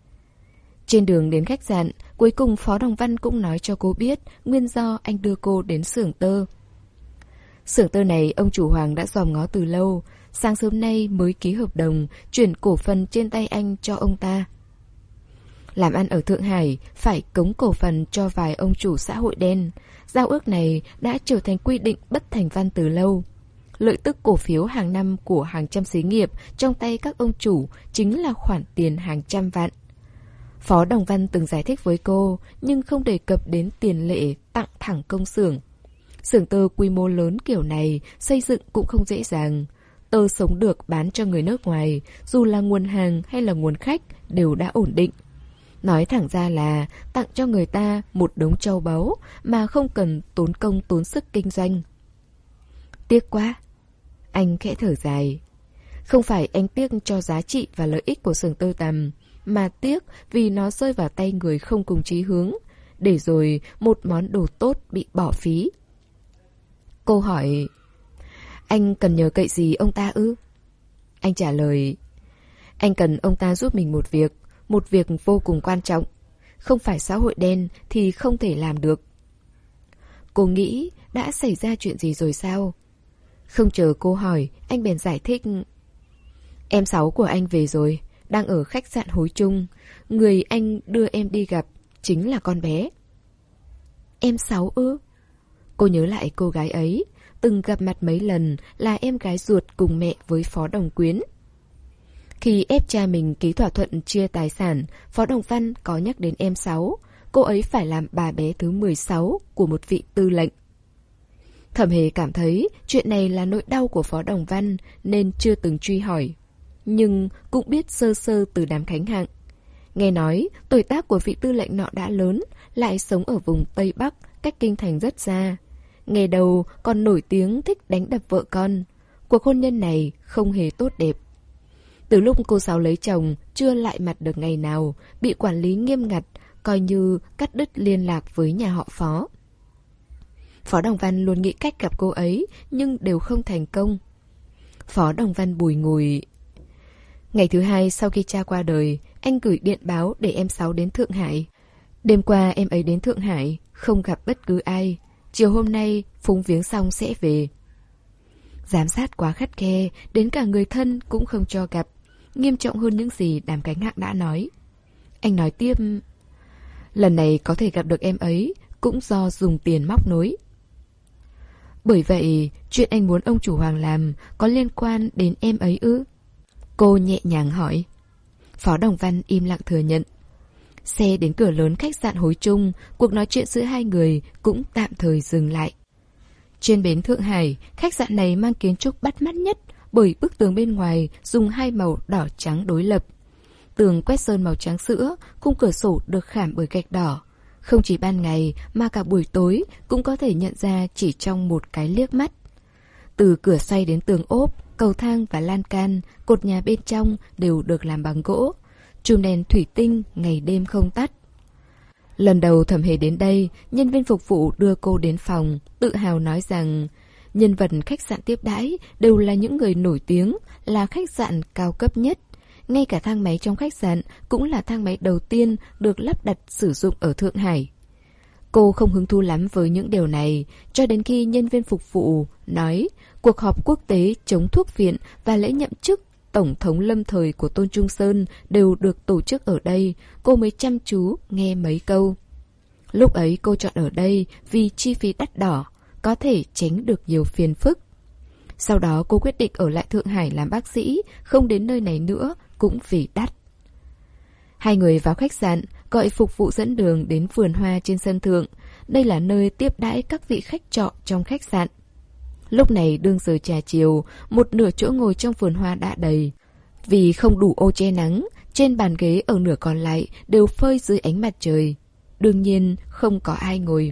Trên đường đến khách sạn, cuối cùng Phó Đồng Văn cũng nói cho cô biết nguyên do anh đưa cô đến xưởng tơ. Xưởng tơ này ông chủ Hoàng đã dòm ngó từ lâu, sáng sớm nay mới ký hợp đồng chuyển cổ phần trên tay anh cho ông ta. Làm ăn ở Thượng Hải phải cống cổ phần cho vài ông chủ xã hội đen. Giao ước này đã trở thành quy định bất thành văn từ lâu. Lợi tức cổ phiếu hàng năm của hàng trăm xí nghiệp trong tay các ông chủ chính là khoản tiền hàng trăm vạn. Phó Đồng Văn từng giải thích với cô, nhưng không đề cập đến tiền lệ tặng thẳng công xưởng. Xưởng tơ quy mô lớn kiểu này xây dựng cũng không dễ dàng. Tơ sống được bán cho người nước ngoài, dù là nguồn hàng hay là nguồn khách đều đã ổn định. Nói thẳng ra là tặng cho người ta một đống châu báu mà không cần tốn công tốn sức kinh doanh. Tiếc quá. Anh khẽ thở dài. Không phải anh tiếc cho giá trị và lợi ích của xưởng tơ tằm, mà tiếc vì nó rơi vào tay người không cùng chí hướng, để rồi một món đồ tốt bị bỏ phí. Cô hỏi: anh cần nhờ cậy gì ông ta ư? Anh trả lời: anh cần ông ta giúp mình một việc, một việc vô cùng quan trọng. không phải xã hội đen thì không thể làm được. Cô nghĩ đã xảy ra chuyện gì rồi sao? Không chờ cô hỏi, anh bèn giải thích. Em Sáu của anh về rồi, đang ở khách sạn Hối Trung. Người anh đưa em đi gặp chính là con bé. Em Sáu ư? Cô nhớ lại cô gái ấy, từng gặp mặt mấy lần, là em gái ruột cùng mẹ với Phó Đồng Quyến. Khi ép cha mình ký thỏa thuận chia tài sản, Phó Đồng Văn có nhắc đến em Sáu. Cô ấy phải làm bà bé thứ mười sáu của một vị tư lệnh. Thẩm Hề cảm thấy chuyện này là nỗi đau của Phó Đồng Văn nên chưa từng truy hỏi. Nhưng cũng biết sơ sơ từ đám Khánh Hạng. Nghe nói tuổi tác của vị tư lệnh nọ đã lớn, lại sống ở vùng Tây Bắc, cách kinh thành rất xa. Ngày đầu còn nổi tiếng thích đánh đập vợ con. Cuộc hôn nhân này không hề tốt đẹp. Từ lúc cô Sáu lấy chồng, chưa lại mặt được ngày nào, bị quản lý nghiêm ngặt, coi như cắt đứt liên lạc với nhà họ Phó. Phó Đồng Văn luôn nghĩ cách gặp cô ấy, nhưng đều không thành công. Phó Đồng Văn bùi ngùi. Ngày thứ hai sau khi cha qua đời, anh gửi điện báo để em Sáu đến Thượng Hải. Đêm qua em ấy đến Thượng Hải, không gặp bất cứ ai. Chiều hôm nay, phúng viếng xong sẽ về. Giám sát quá khắt khe, đến cả người thân cũng không cho gặp. Nghiêm trọng hơn những gì đám Khánh Hạng đã nói. Anh nói tiếp, lần này có thể gặp được em ấy cũng do dùng tiền móc nối. Bởi vậy, chuyện anh muốn ông chủ Hoàng làm có liên quan đến em ấy ư? Cô nhẹ nhàng hỏi. Phó Đồng Văn im lặng thừa nhận. Xe đến cửa lớn khách sạn Hối Trung, cuộc nói chuyện giữa hai người cũng tạm thời dừng lại. Trên bến Thượng Hải, khách sạn này mang kiến trúc bắt mắt nhất bởi bức tường bên ngoài dùng hai màu đỏ trắng đối lập. Tường quét sơn màu trắng sữa, khung cửa sổ được khảm bởi gạch đỏ. Không chỉ ban ngày mà cả buổi tối cũng có thể nhận ra chỉ trong một cái liếc mắt. Từ cửa xoay đến tường ốp, cầu thang và lan can, cột nhà bên trong đều được làm bằng gỗ. Chùm đèn thủy tinh ngày đêm không tắt. Lần đầu Thẩm Hề đến đây, nhân viên phục vụ đưa cô đến phòng, tự hào nói rằng nhân vật khách sạn tiếp đãi đều là những người nổi tiếng, là khách sạn cao cấp nhất. Ngay cả thang máy trong khách sạn cũng là thang máy đầu tiên được lắp đặt sử dụng ở Thượng Hải. Cô không hứng thú lắm với những điều này, cho đến khi nhân viên phục vụ nói cuộc họp quốc tế chống thuốc viện và lễ nhậm chức Tổng thống lâm thời của Tôn Trung Sơn đều được tổ chức ở đây, cô mới chăm chú nghe mấy câu. Lúc ấy cô chọn ở đây vì chi phí đắt đỏ, có thể tránh được nhiều phiền phức. Sau đó cô quyết định ở lại Thượng Hải làm bác sĩ, không đến nơi này nữa, cũng vì đắt. Hai người vào khách sạn, gọi phục vụ dẫn đường đến vườn hoa trên sân thượng. Đây là nơi tiếp đãi các vị khách trọ trong khách sạn. Lúc này đương giờ trà chiều, một nửa chỗ ngồi trong vườn hoa đã đầy. Vì không đủ ô che nắng, trên bàn ghế ở nửa còn lại đều phơi dưới ánh mặt trời. Đương nhiên không có ai ngồi.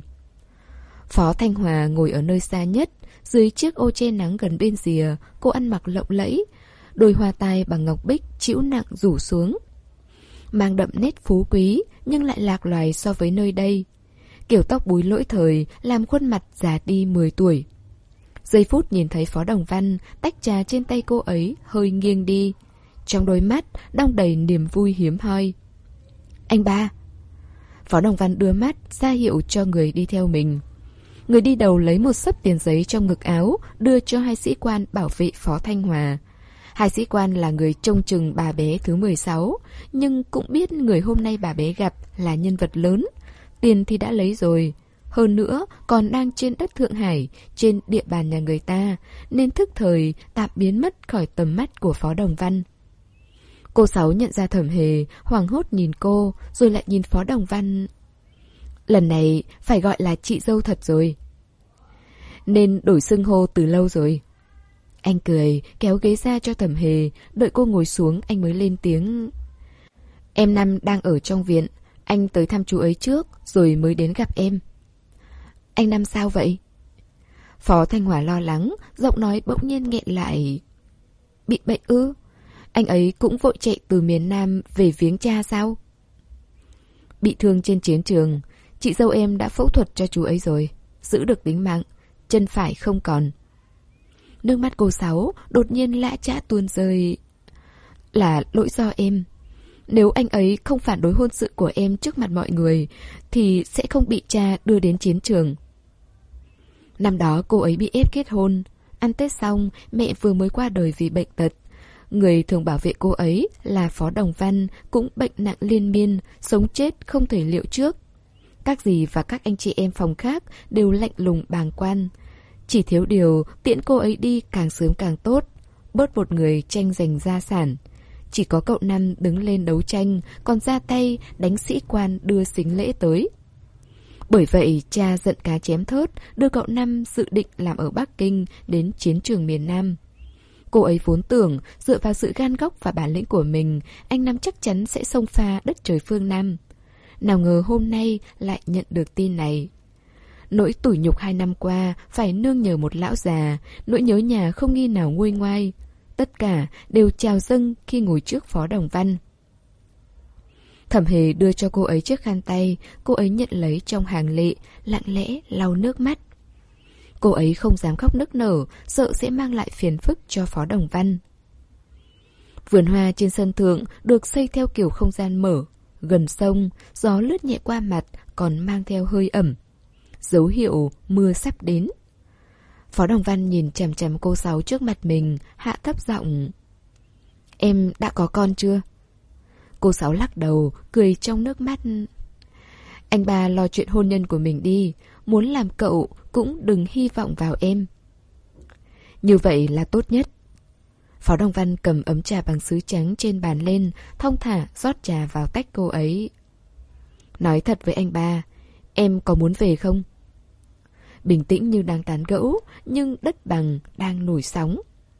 Phó Thanh Hòa ngồi ở nơi xa nhất, dưới chiếc ô che nắng gần bên rìa. Cô ăn mặc lộng lẫy, đôi hoa tai bằng ngọc bích trĩu nặng rủ xuống, mang đậm nét phú quý nhưng lại lạc loài so với nơi đây. Kiểu tóc búi lỗi thời làm khuôn mặt già đi mười tuổi. Giây phút nhìn thấy Phó Đồng Văn, tách trà trên tay cô ấy hơi nghiêng đi. Trong đôi mắt đong đầy niềm vui hiếm hoi. Anh ba. Phó Đồng Văn đưa mắt ra hiệu cho người đi theo mình. Người đi đầu lấy một xấp tiền giấy trong ngực áo, đưa cho hai sĩ quan bảo vệ Phó Thanh Hòa. Hai sĩ quan là người trông chừng bà bé thứ mười sáu, nhưng cũng biết người hôm nay bà bé gặp là nhân vật lớn. Tiền thì đã lấy rồi, hơn nữa còn đang trên đất Thượng Hải, trên địa bàn nhà người ta, nên thức thời tạm biến mất khỏi tầm mắt của Phó Đồng Văn. Cô Sáu nhận ra Thẩm Hề, hoảng hốt nhìn cô, rồi lại nhìn Phó Đồng Văn. Lần này phải gọi là chị dâu thật rồi. Nên đổi xưng hô từ lâu rồi. Anh cười, kéo ghế ra cho Thẩm Hề, đợi cô ngồi xuống anh mới lên tiếng. Em Năm đang ở trong viện, anh tới thăm chú ấy trước, rồi mới đến gặp em. Anh Năm sao vậy? Phó Thanh Hòa lo lắng, giọng nói bỗng nhiên nghẹn lại. Bị bệnh ư? Anh ấy cũng vội chạy từ miền Nam về viếng cha sao? Bị thương trên chiến trường, chị dâu em đã phẫu thuật cho chú ấy rồi, giữ được tính mạng, chân phải không còn. Nước mắt cô Sáu đột nhiên lã chã tuôn rơi. Là lỗi do em. Nếu anh ấy không phản đối hôn sự của em trước mặt mọi người thì sẽ không bị cha đưa đến chiến trường. Năm đó cô ấy bị ép kết hôn. Ăn Tết xong, mẹ vừa mới qua đời vì bệnh tật. Người thường bảo vệ cô ấy là Phó Đồng Văn cũng bệnh nặng liên miên, sống chết không thể liệu trước. Các dì và các anh chị em phòng khác đều lạnh lùng bàng quan. Chỉ thiếu điều tiễn cô ấy đi càng sớm càng tốt, bớt một người tranh giành gia sản. Chỉ có cậu Năm đứng lên đấu tranh, còn ra tay đánh sĩ quan đưa sính lễ tới. Bởi vậy cha giận cá chém thớt, đưa cậu Năm dự định làm ở Bắc Kinh đến chiến trường miền Nam. Cô ấy vốn tưởng dựa vào sự gan góc và bản lĩnh của mình, anh Năm chắc chắn sẽ xông pha đất trời phương Nam. Nào ngờ hôm nay lại nhận được tin này. Nỗi tủi nhục hai năm qua phải nương nhờ một lão già, nỗi nhớ nhà không nghi nào nguôi ngoai. Tất cả đều trào dâng khi ngồi trước Phó Đồng Văn. Thẩm Hề đưa cho cô ấy chiếc khăn tay, cô ấy nhận lấy trong hàng lệ, lặng lẽ lau nước mắt. Cô ấy không dám khóc nức nở, sợ sẽ mang lại phiền phức cho Phó Đồng Văn. Vườn hoa trên sân thượng được xây theo kiểu không gian mở, gần sông, gió lướt nhẹ qua mặt còn mang theo hơi ẩm. Dấu hiệu mưa sắp đến. Phó Đồng Văn nhìn chằm chằm cô Sáu trước mặt mình, hạ thấp giọng. Em đã có con chưa? Cô Sáu lắc đầu, cười trong nước mắt. Anh ba lo chuyện hôn nhân của mình đi, muốn làm cậu cũng đừng hy vọng vào em. Như vậy là tốt nhất. Phó Đồng Văn cầm ấm trà bằng sứ trắng trên bàn lên, thong thả rót trà vào tách cô ấy. Nói thật với anh ba, em có muốn về không? Bình tĩnh như đang tán gẫu, nhưng đất bằng đang nổi sóng.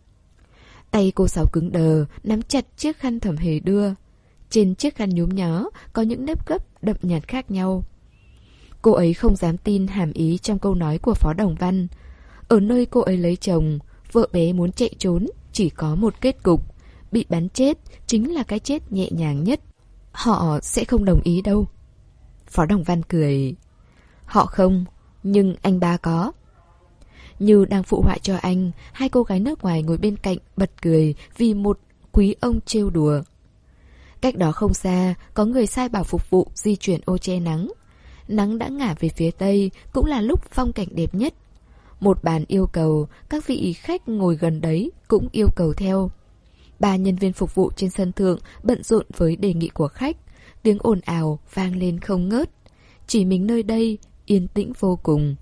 Tay cô Sáu cứng đờ, nắm chặt chiếc khăn Thẩm Hề đưa. Trên chiếc khăn nhúm nhó có những nếp gấp đậm nhạt khác nhau. Cô ấy không dám tin hàm ý trong câu nói của Phó Đồng Văn. Ở nơi cô ấy lấy chồng, vợ bé muốn chạy trốn, chỉ có một kết cục. Bị bắn chết chính là cái chết nhẹ nhàng nhất. Họ sẽ không đồng ý đâu. Phó Đồng Văn cười. Họ không, nhưng anh ba có. Như đang phụ họa cho anh, hai cô gái nước ngoài ngồi bên cạnh bật cười vì một quý ông trêu đùa. Cách đó không xa, có người sai bảo phục vụ di chuyển ô che nắng. Nắng đã ngả về phía tây, cũng là lúc phong cảnh đẹp nhất. Một bàn yêu cầu, các vị khách ngồi gần đấy cũng yêu cầu theo. Ba nhân viên phục vụ trên sân thượng bận rộn với đề nghị của khách. Tiếng ồn ào vang lên không ngớt. Chỉ mình nơi đây yên tĩnh vô cùng.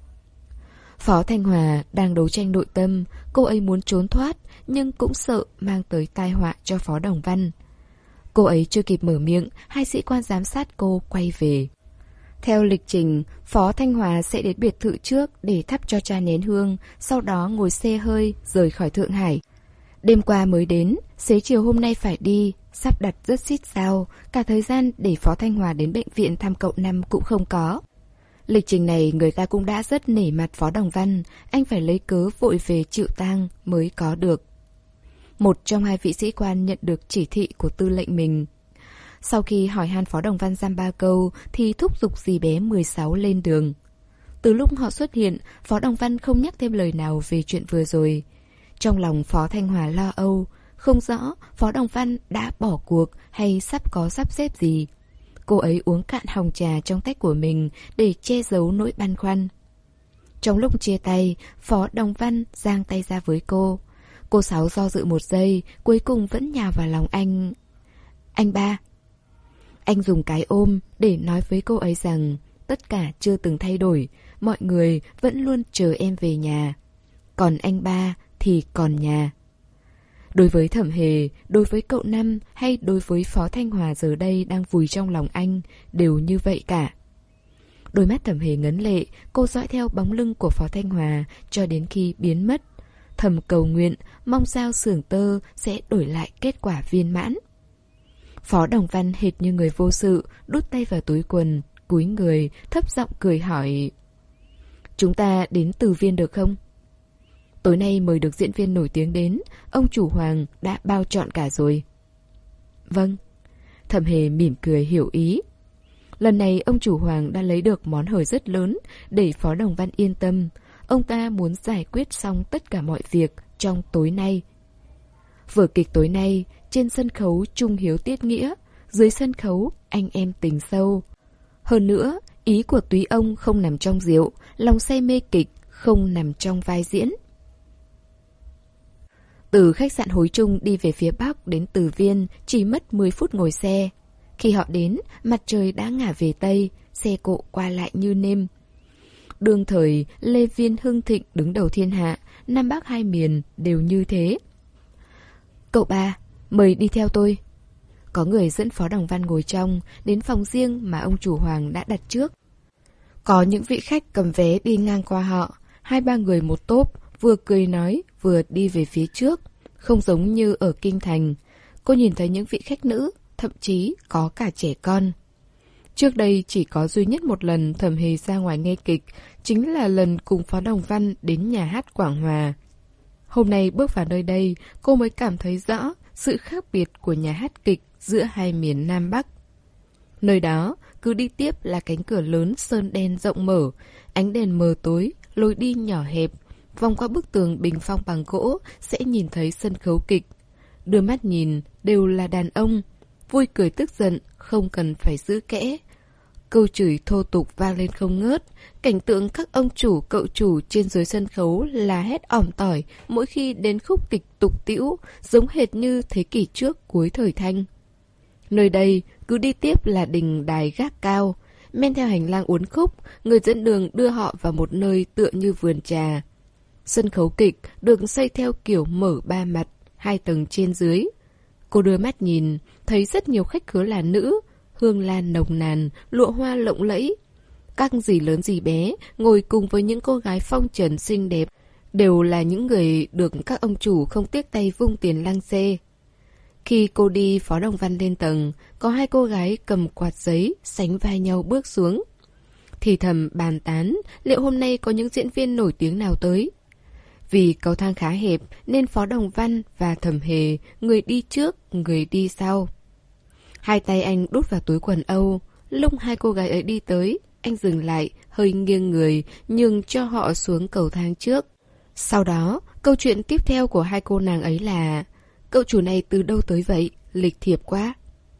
Phó Thanh Hòa đang đấu tranh nội tâm. Cô ấy muốn trốn thoát, nhưng cũng sợ mang tới tai họa cho Phó Đồng Văn. Cô ấy chưa kịp mở miệng, hai sĩ quan giám sát cô quay về. Theo lịch trình, Phó Thanh Hòa sẽ đến biệt thự trước để thắp cho cha nén hương, sau đó ngồi xe hơi rời khỏi Thượng Hải. Đêm qua mới đến, xế chiều hôm nay phải đi, sắp đặt rất xít sao, cả thời gian để Phó Thanh Hòa đến bệnh viện thăm cậu Năm cũng không có. Lịch trình này người ta cũng đã rất nể mặt Phó Đồng Văn, anh phải lấy cớ vội về chịu tang mới có được. Một trong hai vị sĩ quan nhận được chỉ thị của tư lệnh mình. Sau khi hỏi han Phó Đồng Văn giam ba câu thì thúc giục dì bé mười sáu lên đường. Từ lúc họ xuất hiện, Phó Đồng Văn không nhắc thêm lời nào về chuyện vừa rồi. Trong lòng Phó Thanh Hòa lo âu, không rõ Phó Đồng Văn đã bỏ cuộc hay sắp có sắp xếp gì. Cô ấy uống cạn hồng trà trong tách của mình để che giấu nỗi băn khoăn. Trong lúc chia tay, Phó Đồng Văn giang tay ra với cô. Cô Sáu do dự một giây, cuối cùng vẫn nhào vào lòng anh. Anh ba. Anh dùng cái ôm để nói với cô ấy rằng tất cả chưa từng thay đổi, mọi người vẫn luôn chờ em về nhà. Còn anh ba thì còn nhà. Đối với Thẩm Hề, đối với cậu Năm hay đối với Phó Thanh Hòa giờ đây đang vùi trong lòng anh, đều như vậy cả. Đôi mắt Thẩm Hề ngấn lệ, cô dõi theo bóng lưng của Phó Thanh Hòa cho đến khi biến mất. Thầm cầu nguyện, mong sao xưởng tơ sẽ đổi lại kết quả viên mãn. Phó Đồng Văn hệt như người vô sự, đút tay vào túi quần, cúi người, thấp giọng cười hỏi. Chúng ta đến Từ Viên được không? Tối nay mời được diễn viên nổi tiếng đến, ông chủ Hoàng đã bao trọn cả rồi. Vâng. Thẩm Hề mỉm cười hiểu ý. Lần này ông chủ Hoàng đã lấy được món hời rất lớn để Phó Đồng Văn yên tâm. Ông ta muốn giải quyết xong tất cả mọi việc trong tối nay. Vở kịch tối nay, trên sân khấu Trung Hiếu Tiết Nghĩa, dưới sân khấu anh em tình sâu. Hơn nữa, ý của túy ông không nằm trong rượu, lòng say mê kịch không nằm trong vai diễn. Từ khách sạn Hối Trung đi về phía bắc đến Từ Viên chỉ mất mười phút ngồi xe. Khi họ đến, mặt trời đã ngả về tây, xe cộ qua lại như nêm. Đương thời, Lê Viên hưng thịnh đứng đầu thiên hạ, Nam Bắc hai miền đều như thế. Cậu ba, mời đi theo tôi. Có người dẫn Phó Đồng Văn ngồi trong, đến phòng riêng mà ông chủ Hoàng đã đặt trước. Có những vị khách cầm vé đi ngang qua họ, hai ba người một tốp, vừa cười nói, vừa đi về phía trước, không giống như ở Kinh Thành. Cô nhìn thấy những vị khách nữ, thậm chí có cả trẻ con. Trước đây chỉ có duy nhất một lần Thẩm Hề ra ngoài nghe kịch, chính là lần cùng Phó Đồng Văn đến nhà hát Quảng Hòa. Hôm nay bước vào nơi đây, cô mới cảm thấy rõ sự khác biệt của nhà hát kịch giữa hai miền Nam Bắc. Nơi đó, cứ đi tiếp là cánh cửa lớn sơn đen rộng mở, ánh đèn mờ tối, lối đi nhỏ hẹp. Vòng qua bức tường bình phong bằng gỗ sẽ nhìn thấy sân khấu kịch. Đưa mắt nhìn đều là đàn ông, vui cười tức giận, không cần phải giữ kẽ. Câu chửi thô tục vang lên không ngớt. Cảnh tượng các ông chủ, cậu chủ trên dưới sân khấu là hét ỏm tỏi mỗi khi đến khúc kịch tục tĩu, giống hệt như thế kỷ trước cuối thời Thanh. Nơi đây cứ đi tiếp là đình đài gác cao. Men theo hành lang uốn khúc, người dẫn đường đưa họ vào một nơi tựa như vườn trà. Sân khấu kịch được xây theo kiểu mở ba mặt, hai tầng trên dưới. Cô đưa mắt nhìn, thấy rất nhiều khách khứa là nữ, hương lan nồng nàn, lụa hoa lộng lẫy. Các dì lớn dì bé ngồi cùng với những cô gái phong trần xinh đẹp, đều là những người được các ông chủ không tiếc tay vung tiền lăng xê. Khi cô đi Phó Đồng Văn lên tầng, có hai cô gái cầm quạt giấy, sánh vai nhau bước xuống. Thì thầm bàn tán liệu hôm nay có những diễn viên nổi tiếng nào tới. Vì cầu thang khá hẹp nên Phó Đồng Văn và Thẩm Hề, người đi trước, người đi sau. Hai tay anh đút vào túi quần Âu. Lúc hai cô gái ấy đi tới, anh dừng lại, hơi nghiêng người, nhường cho họ xuống cầu thang trước. Sau đó, câu chuyện tiếp theo của hai cô nàng ấy là: cậu chủ này từ đâu tới vậy? Lịch thiệp quá.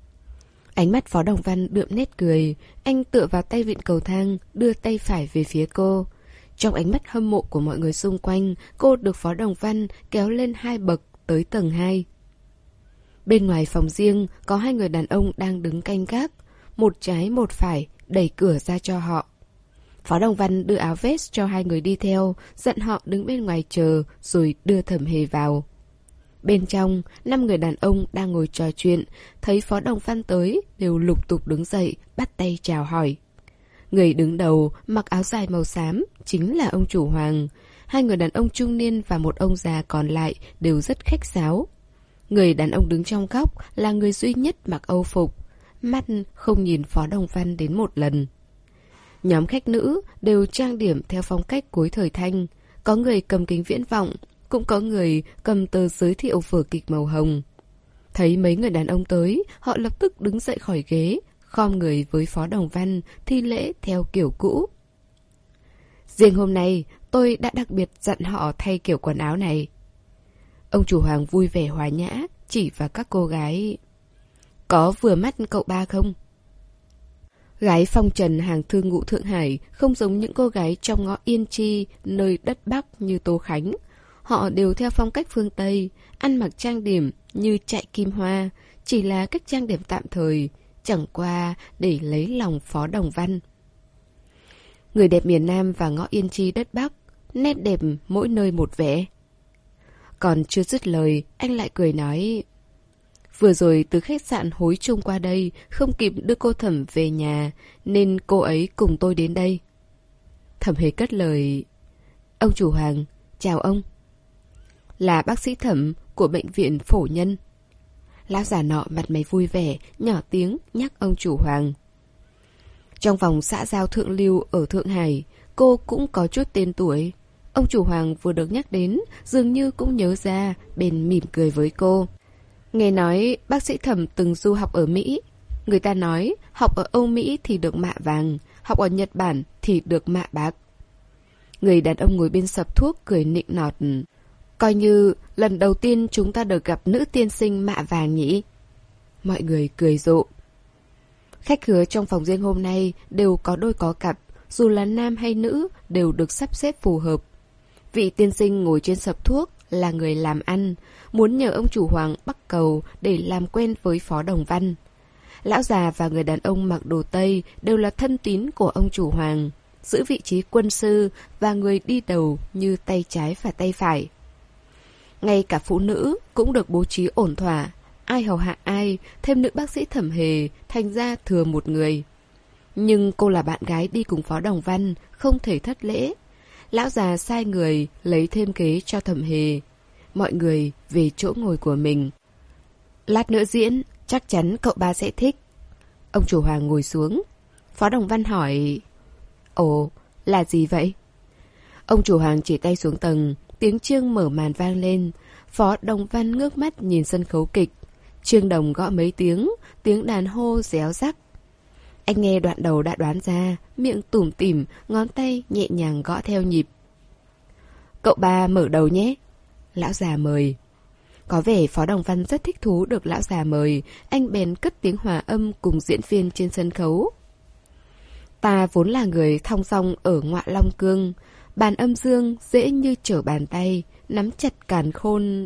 Ánh mắt Phó Đồng Văn đượm nét cười. Anh tựa vào tay vịn cầu thang, đưa tay phải về phía cô. Trong ánh mắt hâm mộ của mọi người xung quanh, cô được Phó Đồng Văn kéo lên hai bậc tới tầng hai. Bên ngoài phòng riêng, có hai người đàn ông đang đứng canh gác. Một trái một phải, đẩy cửa ra cho họ. Phó Đồng Văn đưa áo vest cho hai người đi theo, dặn họ đứng bên ngoài chờ, rồi đưa Thẩm Hề vào. Bên trong, năm người đàn ông đang ngồi trò chuyện, thấy Phó Đồng Văn tới, đều lục tục đứng dậy, bắt tay chào hỏi. Người đứng đầu, mặc áo dài màu xám, chính là ông chủ Hoàng. Hai người đàn ông trung niên và một ông già còn lại đều rất khách sáo. Người đàn ông đứng trong góc là người duy nhất mặc âu phục, mắt không nhìn Phó Đồng Văn đến một lần. Nhóm khách nữ đều trang điểm theo phong cách cuối thời Thanh, có người cầm kính viễn vọng, cũng có người cầm tờ giới thiệu vở kịch màu hồng. Thấy mấy người đàn ông tới, họ lập tức đứng dậy khỏi ghế, khom người với Phó Đồng Văn, thi lễ theo kiểu cũ. Riêng hôm nay, tôi đã đặc biệt dặn họ thay kiểu quần áo này. Ông chủ Hoàng vui vẻ hòa nhã, chỉ vào các cô gái. Có vừa mắt cậu ba không? Gái phong trần hàng thương ngũ Thượng Hải không giống những cô gái trong ngõ Yên Chi, nơi đất Bắc như Tô Khánh. Họ đều theo phong cách phương Tây, ăn mặc trang điểm như chạy kim hoa, chỉ là cách trang điểm tạm thời, chẳng qua để lấy lòng Phó Đồng Văn. Người đẹp miền Nam và ngõ Yên Chi đất Bắc, nét đẹp mỗi nơi một vẻ. Còn chưa dứt lời, anh lại cười nói: vừa rồi từ khách sạn Hối Trung qua đây, không kịp đưa cô Thẩm về nhà, nên cô ấy cùng tôi đến đây. Thẩm Hề cất lời: ông chủ Hoàng, chào ông. Là bác sĩ Thẩm của bệnh viện Phổ Nhân. Lão già nọ mặt mày vui vẻ, nhỏ tiếng nhắc ông chủ Hoàng. Trong vòng xã giao thượng lưu ở Thượng Hải, cô cũng có chút tên tuổi. Ông chủ Hoàng vừa được nhắc đến, dường như cũng nhớ ra, bèn mỉm cười với cô. Nghe nói bác sĩ Thẩm từng du học ở Mỹ. Người ta nói học ở Âu Mỹ thì được mạ vàng, học ở Nhật Bản thì được mạ bạc. Người đàn ông ngồi bên sập thuốc cười nịnh nọt. Coi như lần đầu tiên chúng ta được gặp nữ tiên sinh mạ vàng nhỉ? Mọi người cười rộ. Khách khứa trong phòng riêng hôm nay đều có đôi có cặp, dù là nam hay nữ đều được sắp xếp phù hợp. Vị tiên sinh ngồi trên sập thuốc là người làm ăn, muốn nhờ ông chủ Hoàng bắc cầu để làm quen với Phó Đồng Văn. Lão già và người đàn ông mặc đồ Tây đều là thân tín của ông chủ Hoàng, giữ vị trí quân sư và người đi đầu như tay trái và tay phải. Ngay cả phụ nữ cũng được bố trí ổn thỏa, ai hầu hạ ai, thêm nữ bác sĩ Thẩm Hề, thành ra thừa một người. Nhưng cô là bạn gái đi cùng Phó Đồng Văn, không thể thất lễ. Lão già sai người lấy thêm ghế cho Thẩm Hề. Mọi người về chỗ ngồi của mình. Lát nữa diễn, chắc chắn cậu ba sẽ thích. Ông chủ Hoàng ngồi xuống. Phó Đồng Văn hỏi: Ồ, là gì vậy? Ông chủ Hoàng chỉ tay xuống tầng, tiếng chiêng mở màn vang lên. Phó Đồng Văn ngước mắt nhìn sân khấu kịch. Chiêng đồng gõ mấy tiếng, tiếng đàn hô réo rắc. Anh nghe đoạn đầu đã đoán ra, miệng tủm tỉm, ngón tay nhẹ nhàng gõ theo nhịp. Cậu ba mở đầu nhé. Lão già mời. Có vẻ Phó Đồng Văn rất thích thú được lão già mời, anh bèn cất tiếng hòa âm cùng diễn viên trên sân khấu. Ta vốn là người thong dong ở Ngoại Long Cương, bàn âm dương dễ như trở bàn tay, nắm chặt càn khôn.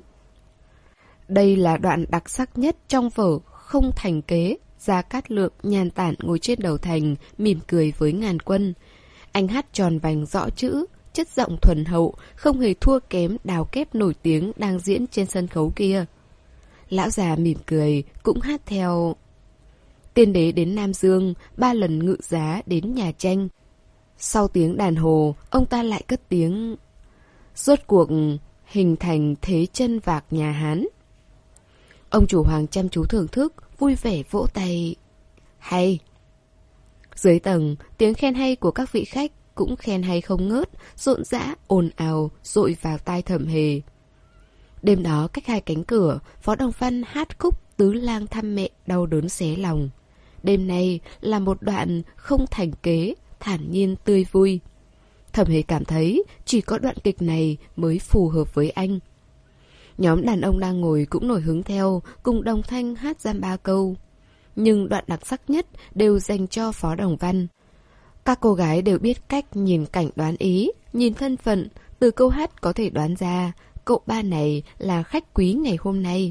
Đây là đoạn đặc sắc nhất trong vở Không Thành Kế. Gia Cát Lượng nhàn tản ngồi trên đầu thành, mỉm cười với ngàn quân. Anh hát tròn vành rõ chữ, chất giọng thuần hậu, không hề thua kém Đào Kép nổi tiếng đang diễn trên sân khấu kia. Lão già mỉm cười, cũng hát theo. Tiên đế đến Nam Dương, ba lần ngự giá đến nhà tranh. Sau tiếng đàn hồ, ông ta lại cất tiếng. Rốt cuộc hình thành thế chân vạc nhà Hán. Ông chủ Hoàng chăm chú thưởng thức, vui vẻ vỗ tay. Hay! Dưới tầng, tiếng khen hay của các vị khách cũng khen hay không ngớt, rộn rã, ồn ào, dội vào tai Thẩm Hề. Đêm đó cách hai cánh cửa, Phó Đồng Văn hát khúc Tứ Lang thăm mẹ đau đớn xé lòng. Đêm nay là một đoạn không thành kế, thản nhiên tươi vui. Thẩm Hề cảm thấy chỉ có đoạn kịch này mới phù hợp với anh. Nhóm đàn ông đang ngồi cũng nổi hứng theo, cùng đồng thanh hát giam ba câu. Nhưng đoạn đặc sắc nhất đều dành cho Phó Đồng Văn. Các cô gái đều biết cách nhìn cảnh đoán ý, nhìn thân phận, từ câu hát có thể đoán ra cậu ba này là khách quý ngày hôm nay.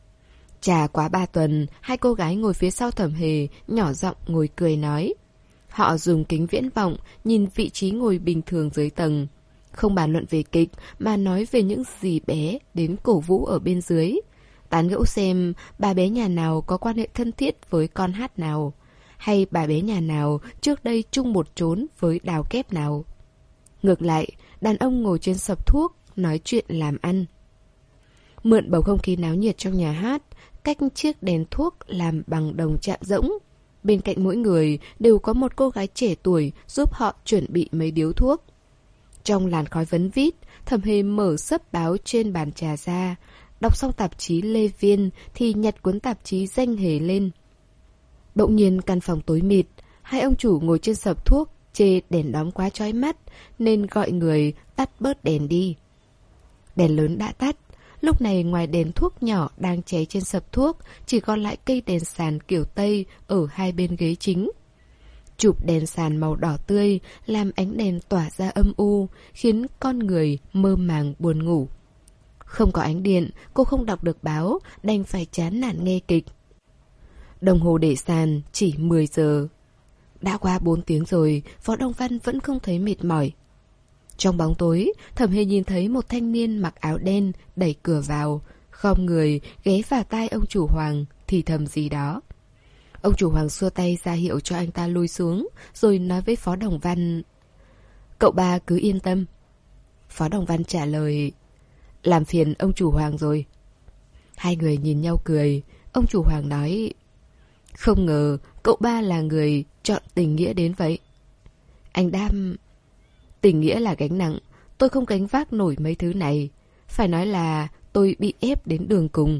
Trà quá ba tuần, hai cô gái ngồi phía sau Thẩm Hề, nhỏ giọng ngồi cười nói. Họ dùng kính viễn vọng, nhìn vị trí ngồi bình thường dưới tầng. Không bàn luận về kịch, mà nói về những dì bé đến cổ vũ ở bên dưới. Tán gẫu xem bà bé nhà nào có quan hệ thân thiết với con hát nào. Hay bà bé nhà nào trước đây chung một chốn với Đào Kép nào. Ngược lại, đàn ông ngồi trên sập thuốc, nói chuyện làm ăn. Mượn bầu không khí náo nhiệt trong nhà hát, cách chiếc đèn thuốc làm bằng đồng chạm rỗng. Bên cạnh mỗi người đều có một cô gái trẻ tuổi giúp họ chuẩn bị mấy điếu thuốc. Trong làn khói vấn vít, Thẩm Hề mở xấp báo trên bàn trà ra. Đọc xong tạp chí Lê Viên thì nhặt cuốn tạp chí Danh Hề lên. Bỗng nhiên căn phòng tối mịt, hai ông chủ ngồi trên sập thuốc, chê đèn đóm quá chói mắt, nên gọi người tắt bớt đèn đi. Đèn lớn đã tắt, lúc này ngoài đèn thuốc nhỏ đang cháy trên sập thuốc, chỉ còn lại cây đèn sàn kiểu Tây ở hai bên ghế chính. Chụp đèn sàn màu đỏ tươi, làm ánh đèn tỏa ra âm u, khiến con người mơ màng buồn ngủ. Không có ánh điện, cô không đọc được báo, đành phải chán nản nghe kịch. Đồng hồ để sàn chỉ mười giờ. Đã qua bốn tiếng rồi, Phó Đồng Văn vẫn không thấy mệt mỏi. Trong bóng tối, Thẩm Hề nhìn thấy một thanh niên mặc áo đen đẩy cửa vào, khom người ghé vào tai ông chủ Hoàng, thì thầm gì đó. Ông chủ Hoàng xua tay ra hiệu cho anh ta lui xuống, rồi nói với Phó Đồng Văn. Cậu ba cứ yên tâm. Phó Đồng Văn trả lời. Làm phiền ông chủ Hoàng rồi. Hai người nhìn nhau cười. Ông chủ Hoàng nói. Không ngờ cậu ba là người chọn tình nghĩa đến vậy. Anh đam. Tình nghĩa là gánh nặng, tôi không gánh vác nổi mấy thứ này. Phải nói là tôi bị ép đến đường cùng.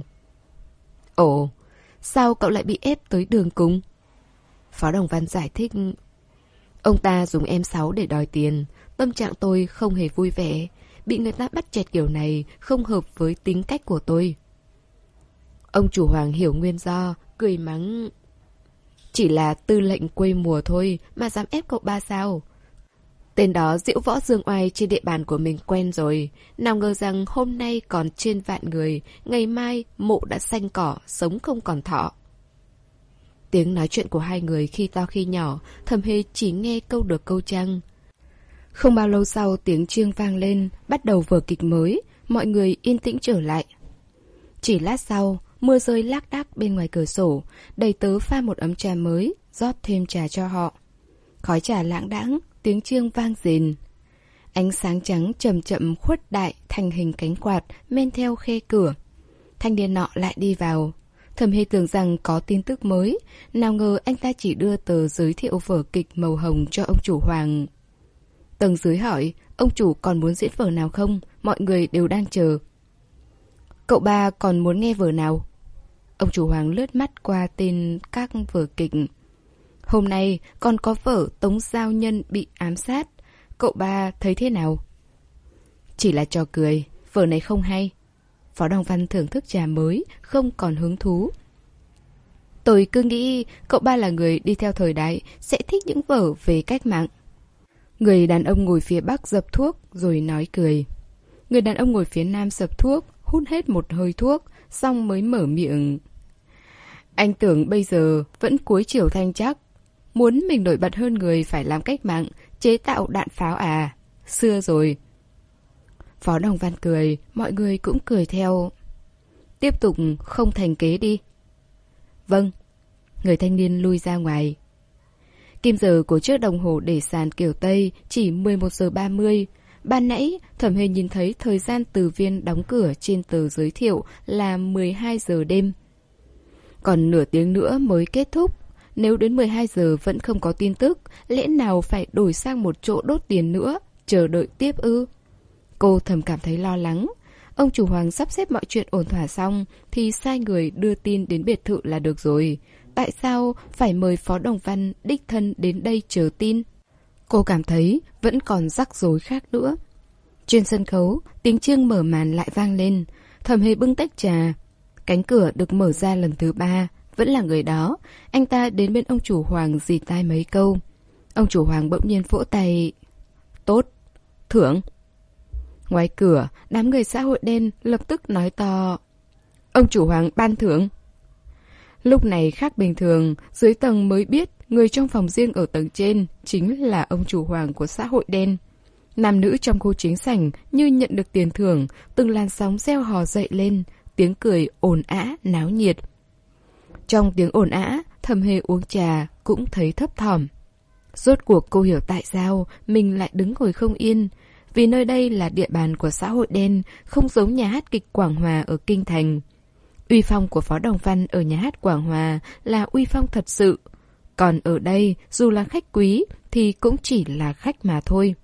Ồ, sao cậu lại bị ép tới đường cùng? Phó Đồng Văn giải thích. Ông ta dùng em sáu để đòi tiền. Tâm trạng tôi không hề vui vẻ. Bị người ta bắt chẹt kiểu này không hợp với tính cách của tôi. Ông chủ Hoàng hiểu nguyên do, cười mắng. Chỉ là tư lệnh quê mùa thôi mà dám ép cậu ba sao? Tên đó diễu võ dương oai trên địa bàn của mình quen rồi. Nào ngờ rằng hôm nay còn trên vạn người, ngày mai mộ đã xanh cỏ, sống không còn thọ. Tiếng nói chuyện của hai người khi to khi nhỏ, Thẩm Hề chỉ nghe câu được câu trăng. Không bao lâu sau tiếng chiêng vang lên, bắt đầu vở kịch mới, mọi người yên tĩnh trở lại. Chỉ lát sau, mưa rơi lác đác bên ngoài cửa sổ, đầy tớ pha một ấm trà mới, rót thêm trà cho họ. Khói trà lãng đãng, tiếng chiêng vang rền. Ánh sáng trắng chậm chậm khuất đại thành hình cánh quạt men theo khe cửa. Thanh niên nọ lại đi vào. Thẩm Hề tưởng rằng có tin tức mới, nào ngờ anh ta chỉ đưa tờ giới thiệu vở kịch màu hồng cho ông chủ Hoàng. Tầng dưới hỏi, ông chủ còn muốn diễn vở nào không? Mọi người đều đang chờ. Cậu ba còn muốn nghe vở nào? Ông chủ Hoàng lướt mắt qua tên các vở kịch. Hôm nay còn có vở Tống Giao Nhân bị ám sát. Cậu ba thấy thế nào? Chỉ là trò cười, vở này không hay. Phó Đồng Văn thưởng thức trà mới, không còn hứng thú. Tôi cứ nghĩ cậu ba là người đi theo thời đại, sẽ thích những vở về cách mạng. Người đàn ông ngồi phía bắc dập thuốc rồi nói cười. Người đàn ông ngồi phía nam dập thuốc, hút hết một hơi thuốc, xong mới mở miệng. Anh tưởng bây giờ vẫn cuối chiều thanh chắc. Muốn mình nổi bật hơn người phải làm cách mạng, chế tạo đạn pháo à? Xưa rồi. Phó Đồng Văn cười, mọi người cũng cười theo. Tiếp tục không thành kế đi. Vâng. Người thanh niên lui ra ngoài. Kim giờ của chiếc đồng hồ để sàn kiểu Tây chỉ mười một giờ ba mươi. Ban nãy, Thẩm Hề nhìn thấy thời gian từ viên đóng cửa trên tờ giới thiệu là mười hai giờ đêm. Còn nửa tiếng nữa mới kết thúc. Nếu đến mười hai giờ vẫn không có tin tức, lẽ nào phải đổi sang một chỗ đốt tiền nữa, chờ đợi tiếp ư? Cô thầm cảm thấy lo lắng. Ông chủ Hoàng sắp xếp mọi chuyện ổn thỏa xong thì sai người đưa tin đến biệt thự là được rồi. Tại sao phải mời Phó Đồng Văn đích thân đến đây chờ tin? Cô cảm thấy vẫn còn rắc rối khác nữa. Trên sân khấu, tiếng chiêng mở màn lại vang lên. Thẩm Hề bưng tách trà. Cánh cửa được mở ra lần thứ ba. Vẫn là người đó. Anh ta đến bên ông chủ Hoàng rì tai mấy câu. Ông chủ Hoàng bỗng nhiên vỗ tay. Tốt. Thưởng. Ngoài cửa, đám người xã hội đen lập tức nói to. Ông chủ Hoàng ban thưởng. Lúc này khác bình thường, dưới tầng mới biết người trong phòng riêng ở tầng trên chính là ông chủ Hoàng của xã hội đen. Nam nữ trong khu chính sảnh như nhận được tiền thưởng, từng làn sóng reo hò dậy lên, tiếng cười ồn ã, náo nhiệt. Trong tiếng ồn ã, Thẩm Hề uống trà cũng thấy thấp thỏm. Rốt cuộc cô hiểu tại sao mình lại đứng ngồi không yên. Vì nơi đây là địa bàn của xã hội đen, không giống nhà hát kịch Quảng Hòa ở Kinh Thành. Uy phong của Phó Đồng Văn ở nhà hát Quảng Hòa là uy phong thật sự. Còn ở đây, dù là khách quý, thì cũng chỉ là khách mà thôi.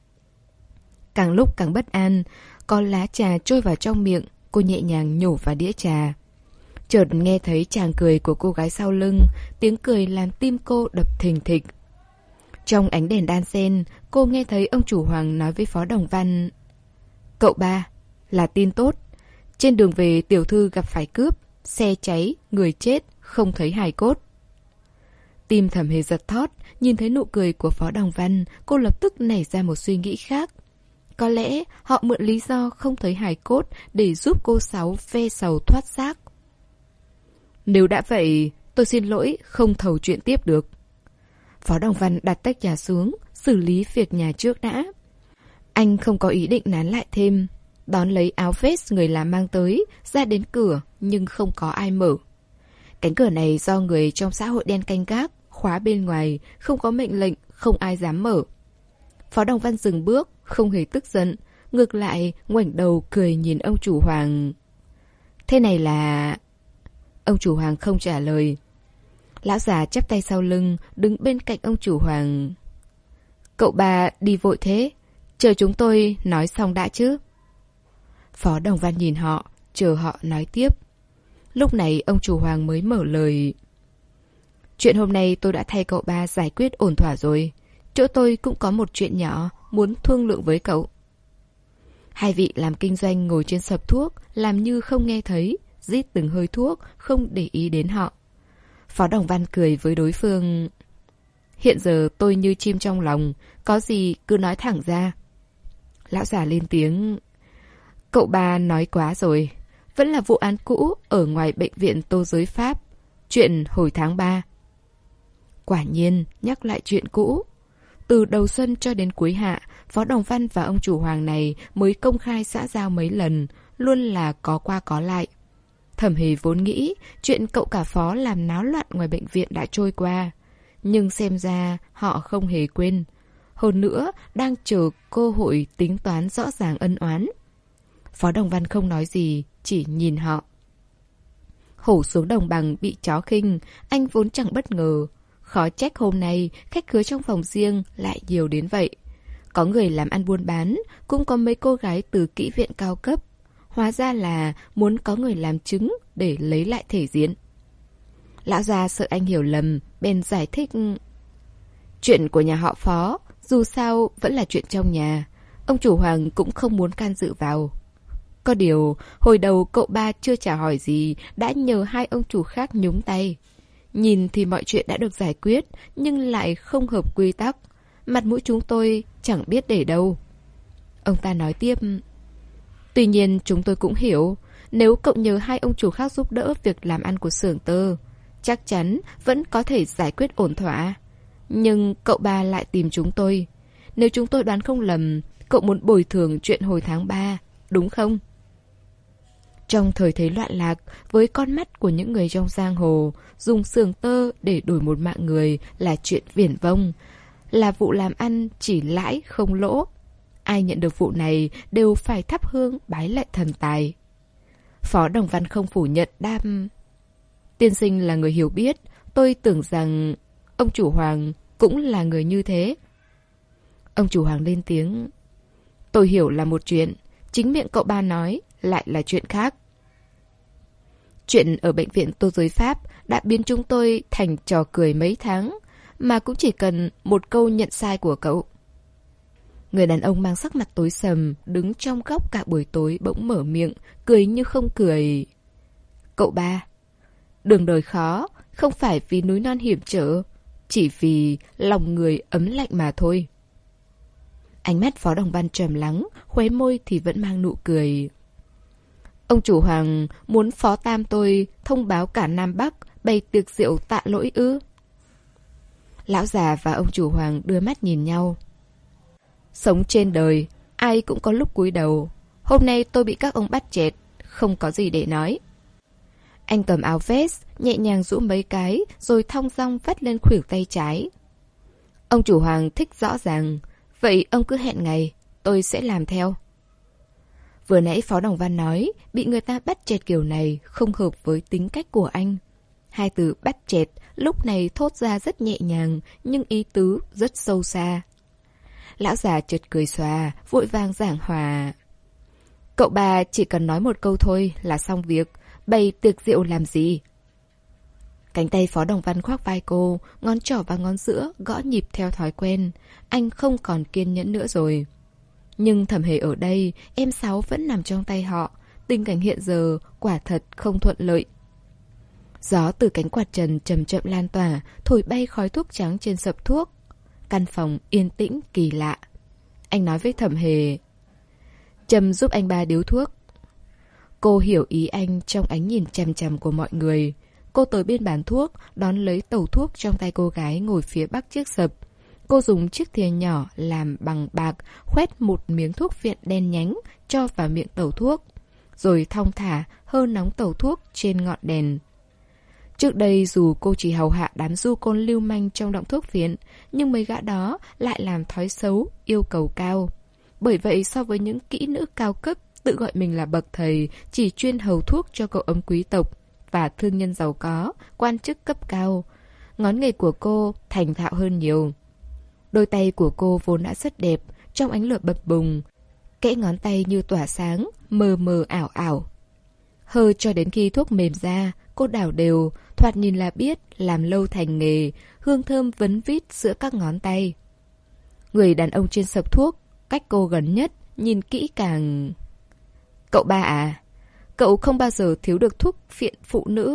Càng lúc càng bất an, có lá trà trôi vào trong miệng, cô nhẹ nhàng nhổ vào đĩa trà. Chợt nghe thấy tràng cười của cô gái sau lưng, tiếng cười làm tim cô đập thình thịch. Trong ánh đèn đan xen, cô nghe thấy ông chủ Hoàng nói với Phó Đồng Văn. Cậu ba, là tin tốt. Trên đường về tiểu thư gặp phải cướp, xe cháy, người chết, không thấy hài cốt. Tim Thẩm Hề giật thót, nhìn thấy nụ cười của Phó Đồng Văn, cô lập tức nảy ra một suy nghĩ khác. Có lẽ họ mượn lý do không thấy hài cốt để giúp cô Sáu ve sầu thoát xác. Nếu đã vậy, tôi xin lỗi không thầu chuyện tiếp được. Phó Đồng Văn đặt tách trà xuống, xử lý việc nhà trước đã. Anh không có ý định nán lại thêm. Đón lấy áo vest người làm mang tới, ra đến cửa nhưng không có ai mở. Cánh cửa này do người trong xã hội đen canh gác, khóa bên ngoài, không có mệnh lệnh, không ai dám mở. Phó Đồng Văn dừng bước, không hề tức giận, ngược lại ngoảnh đầu cười nhìn ông chủ Hoàng. Thế này là... Ông chủ Hoàng không trả lời. Lão già chắp tay sau lưng, đứng bên cạnh ông chủ Hoàng. Cậu ba đi vội thế, chờ chúng tôi nói xong đã chứ. Phó Đồng Văn nhìn họ, chờ họ nói tiếp. Lúc này ông chủ Hoàng mới mở lời. Chuyện hôm nay tôi đã thay cậu ba giải quyết ổn thỏa rồi. Chỗ tôi cũng có một chuyện nhỏ muốn thương lượng với cậu. Hai vị làm kinh doanh ngồi trên sập thuốc, làm như không nghe thấy, rít từng hơi thuốc, không để ý đến họ. Phó Đồng Văn cười với đối phương. Hiện giờ tôi như chim trong lòng, có gì cứ nói thẳng ra. Lão già lên tiếng. Cậu ba nói quá rồi. Vẫn là vụ án cũ ở ngoài bệnh viện Tô Giới Pháp. Chuyện hồi tháng ba. Quả nhiên, nhắc lại chuyện cũ. Từ đầu xuân cho đến cuối hạ, Phó Đồng Văn và ông chủ Hoàng này mới công khai xã giao mấy lần, luôn là có qua có lại. Thẩm Hề vốn nghĩ chuyện cậu cả Phó làm náo loạn ngoài bệnh viện đã trôi qua. Nhưng xem ra họ không hề quên. Hơn nữa, đang chờ cơ hội tính toán rõ ràng ân oán. Phó Đồng Văn không nói gì, chỉ nhìn họ. Hổ xuống đồng bằng bị chó khinh, anh vốn chẳng bất ngờ. Khó trách hôm nay khách khứa trong phòng riêng lại nhiều đến vậy. Có người làm ăn buôn bán, cũng có mấy cô gái từ kỹ viện cao cấp. Hóa ra là muốn có người làm chứng để lấy lại thể diện. Lão già sợ anh hiểu lầm, bèn giải thích. Chuyện của nhà họ Phó, dù sao vẫn là chuyện trong nhà. Ông chủ Hoàng cũng không muốn can dự vào. Có điều, hồi đầu cậu ba chưa trả hỏi gì, đã nhờ hai ông chủ khác nhúng tay. Nhìn thì mọi chuyện đã được giải quyết, nhưng lại không hợp quy tắc. Mặt mũi chúng tôi chẳng biết để đâu. Ông ta nói tiếp. Tuy nhiên chúng tôi cũng hiểu, nếu cậu nhờ hai ông chủ khác giúp đỡ việc làm ăn của xưởng tơ, chắc chắn vẫn có thể giải quyết ổn thỏa. Nhưng cậu ba lại tìm chúng tôi. Nếu chúng tôi đoán không lầm, cậu muốn bồi thường chuyện hồi tháng ba, đúng không? Trong thời thế loạn lạc, với con mắt của những người trong giang hồ, dùng xưởng tơ để đổi một mạng người là chuyện viển vông. Là vụ làm ăn chỉ lãi không lỗ. Ai nhận được vụ này đều phải thắp hương bái lạy thần tài. Phó Đồng Văn không phủ nhận đam. Tiên sinh là người hiểu biết, tôi tưởng rằng ông chủ Hoàng cũng là người như thế. Ông chủ Hoàng lên tiếng. Tôi hiểu là một chuyện, chính miệng cậu ba nói lại là chuyện khác. Chuyện ở bệnh viện Tô Giới Pháp đã biến chúng tôi thành trò cười mấy tháng, mà cũng chỉ cần một câu nhận sai của cậu. Người đàn ông mang sắc mặt tối sầm, đứng trong góc cả buổi tối bỗng mở miệng, cười như không cười. Cậu ba, đường đời khó, không phải vì núi non hiểm trở, chỉ vì lòng người ấm lạnh mà thôi. Ánh mắt Phó Đồng Văn trầm lắng, khóe môi thì vẫn mang nụ cười. Ông chủ Hoàng muốn Phó Tam tôi thông báo cả Nam Bắc bày tiệc rượu tạ lỗi ư? Lão già và ông chủ Hoàng đưa mắt nhìn nhau. Sống trên đời, ai cũng có lúc cúi đầu. Hôm nay tôi bị các ông bắt chẹt, không có gì để nói. Anh cầm áo vest, nhẹ nhàng rũ mấy cái, rồi thong dong vắt lên khuỷu tay trái. Ông chủ Hoàng thích rõ ràng. Vậy ông cứ hẹn ngày, tôi sẽ làm theo. Vừa nãy Phó Đồng Văn nói, bị người ta bắt chẹt kiểu này không hợp với tính cách của anh. Hai từ bắt chẹt lúc này thốt ra rất nhẹ nhàng, nhưng ý tứ rất sâu xa. Lão già chợt cười xòa, vội vàng giảng hòa. Cậu bà chỉ cần nói một câu thôi là xong việc, bày tiệc rượu làm gì? Cánh tay Phó Đồng Văn khoác vai cô, ngón trỏ và ngón giữa gõ nhịp theo thói quen. Anh không còn kiên nhẫn nữa rồi. Nhưng Thẩm Hề ở đây, em Sáu vẫn nằm trong tay họ. Tình cảnh hiện giờ quả thật không thuận lợi. Gió từ cánh quạt trần chậm chậm lan tỏa, thổi bay khói thuốc trắng trên sập thuốc. Căn phòng yên tĩnh kỳ lạ. Anh nói với Thẩm Hề. Trầm giúp anh ba điếu thuốc. Cô hiểu ý anh trong ánh nhìn chằm chằm của mọi người. Cô tới bên bàn thuốc, đón lấy tẩu thuốc trong tay cô gái ngồi phía bắc chiếc sập. Cô dùng chiếc thìa nhỏ làm bằng bạc, khoét một miếng thuốc viện đen nhánh, cho vào miệng tẩu thuốc. Rồi thong thả hơ nóng tẩu thuốc trên ngọn đèn. Trước đây dù cô chỉ hầu hạ đám du côn lưu manh trong động thuốc viện, nhưng mấy gã đó lại làm thói xấu, yêu cầu cao. Bởi vậy so với những kỹ nữ cao cấp tự gọi mình là bậc thầy, chỉ chuyên hầu thuốc cho cậu ấm quý tộc và thương nhân giàu có, quan chức cấp cao, ngón nghề của cô thành thạo hơn nhiều. Đôi tay của cô vốn đã rất đẹp, trong ánh lửa bập bùng, kẽ ngón tay như tỏa sáng, mờ mờ ảo ảo. Hơ cho đến khi thuốc mềm ra, cô đảo đều, thoạt nhìn là biết làm lâu thành nghề, hương thơm vấn vít giữa các ngón tay. Người đàn ông trên sập thuốc, cách cô gần nhất, nhìn kỹ càng. Cậu ba à, cậu không bao giờ thiếu được thuốc phiện phụ nữ.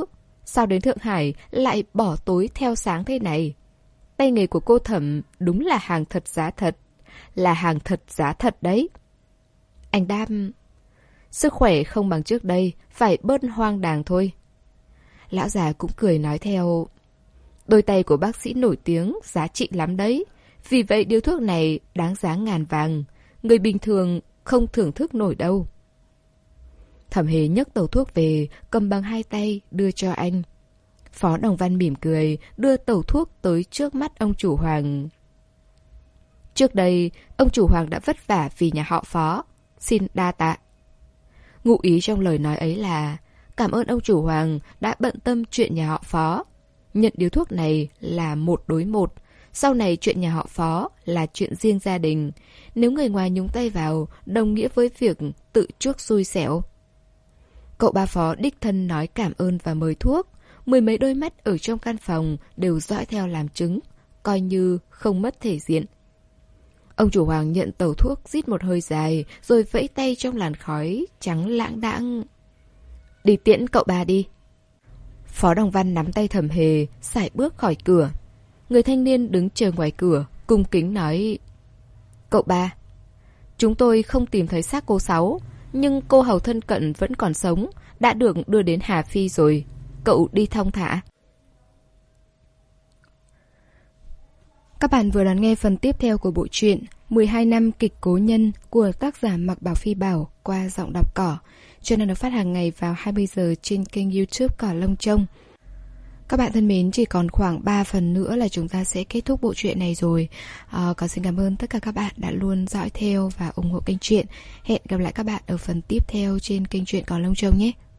sao đến Thượng Hải lại bỏ tối theo sáng thế này? Tay nghề của cô Thẩm đúng là hàng thật giá thật. Là hàng thật giá thật đấy. Anh đáp, sức khỏe không bằng trước đây, phải bớt hoang đàng thôi. Lão già cũng cười nói theo, đôi tay của bác sĩ nổi tiếng, giá trị lắm đấy. Vì vậy điếu thuốc này đáng giá ngàn vàng. Người bình thường không thưởng thức nổi đâu. Thẩm Hề nhấc tẩu thuốc về, cầm bằng hai tay, đưa cho anh. Phó Đồng Văn mỉm cười, đưa tẩu thuốc tới trước mắt ông chủ Hoàng. Trước đây, ông chủ Hoàng đã vất vả vì nhà họ Phó. Xin đa tạ. Ngụ ý trong lời nói ấy là cảm ơn ông chủ Hoàng đã bận tâm chuyện nhà họ Phó. Nhận điếu thuốc này là một đối một. Sau này chuyện nhà họ Phó là chuyện riêng gia đình. Nếu người ngoài nhúng tay vào, đồng nghĩa với việc tự chuốc xui xẻo. Cậu ba Phó đích thân nói cảm ơn và mời thuốc. Mười mấy đôi mắt ở trong căn phòng đều dõi theo làm chứng, coi như không mất thể diện. Ông chủ Hoàng nhận tẩu thuốc, rít một hơi dài, rồi vẫy tay trong làn khói trắng lãng đãng. Đi tiễn cậu ba đi. Phó Đồng Văn nắm tay Thẩm Hề, sải bước khỏi cửa. Người thanh niên đứng chờ ngoài cửa, cung kính nói, cậu ba, chúng tôi không tìm thấy xác cô Sáu, nhưng cô hầu thân cận vẫn còn sống, đã được đưa đến Hà Phi rồi. Cậu đi thong thả. Các bạn vừa đón nghe phần tiếp theo của bộ truyện mười hai năm kịch cố nhân của tác giả Mạc Bảo Phi Bảo qua giọng đọc Cỏ. Chuyện này được phát hàng ngày vào hai mươi giờ trên kênh YouTube Cỏ Lông Trông. Các bạn thân mến, chỉ còn khoảng ba phần nữa là chúng ta sẽ kết thúc bộ truyện này rồi. À, còn xin cảm ơn tất cả các bạn đã luôn dõi theo và ủng hộ kênh truyện. Hẹn gặp lại các bạn ở phần tiếp theo trên kênh truyện Cỏ Lông Trông nhé.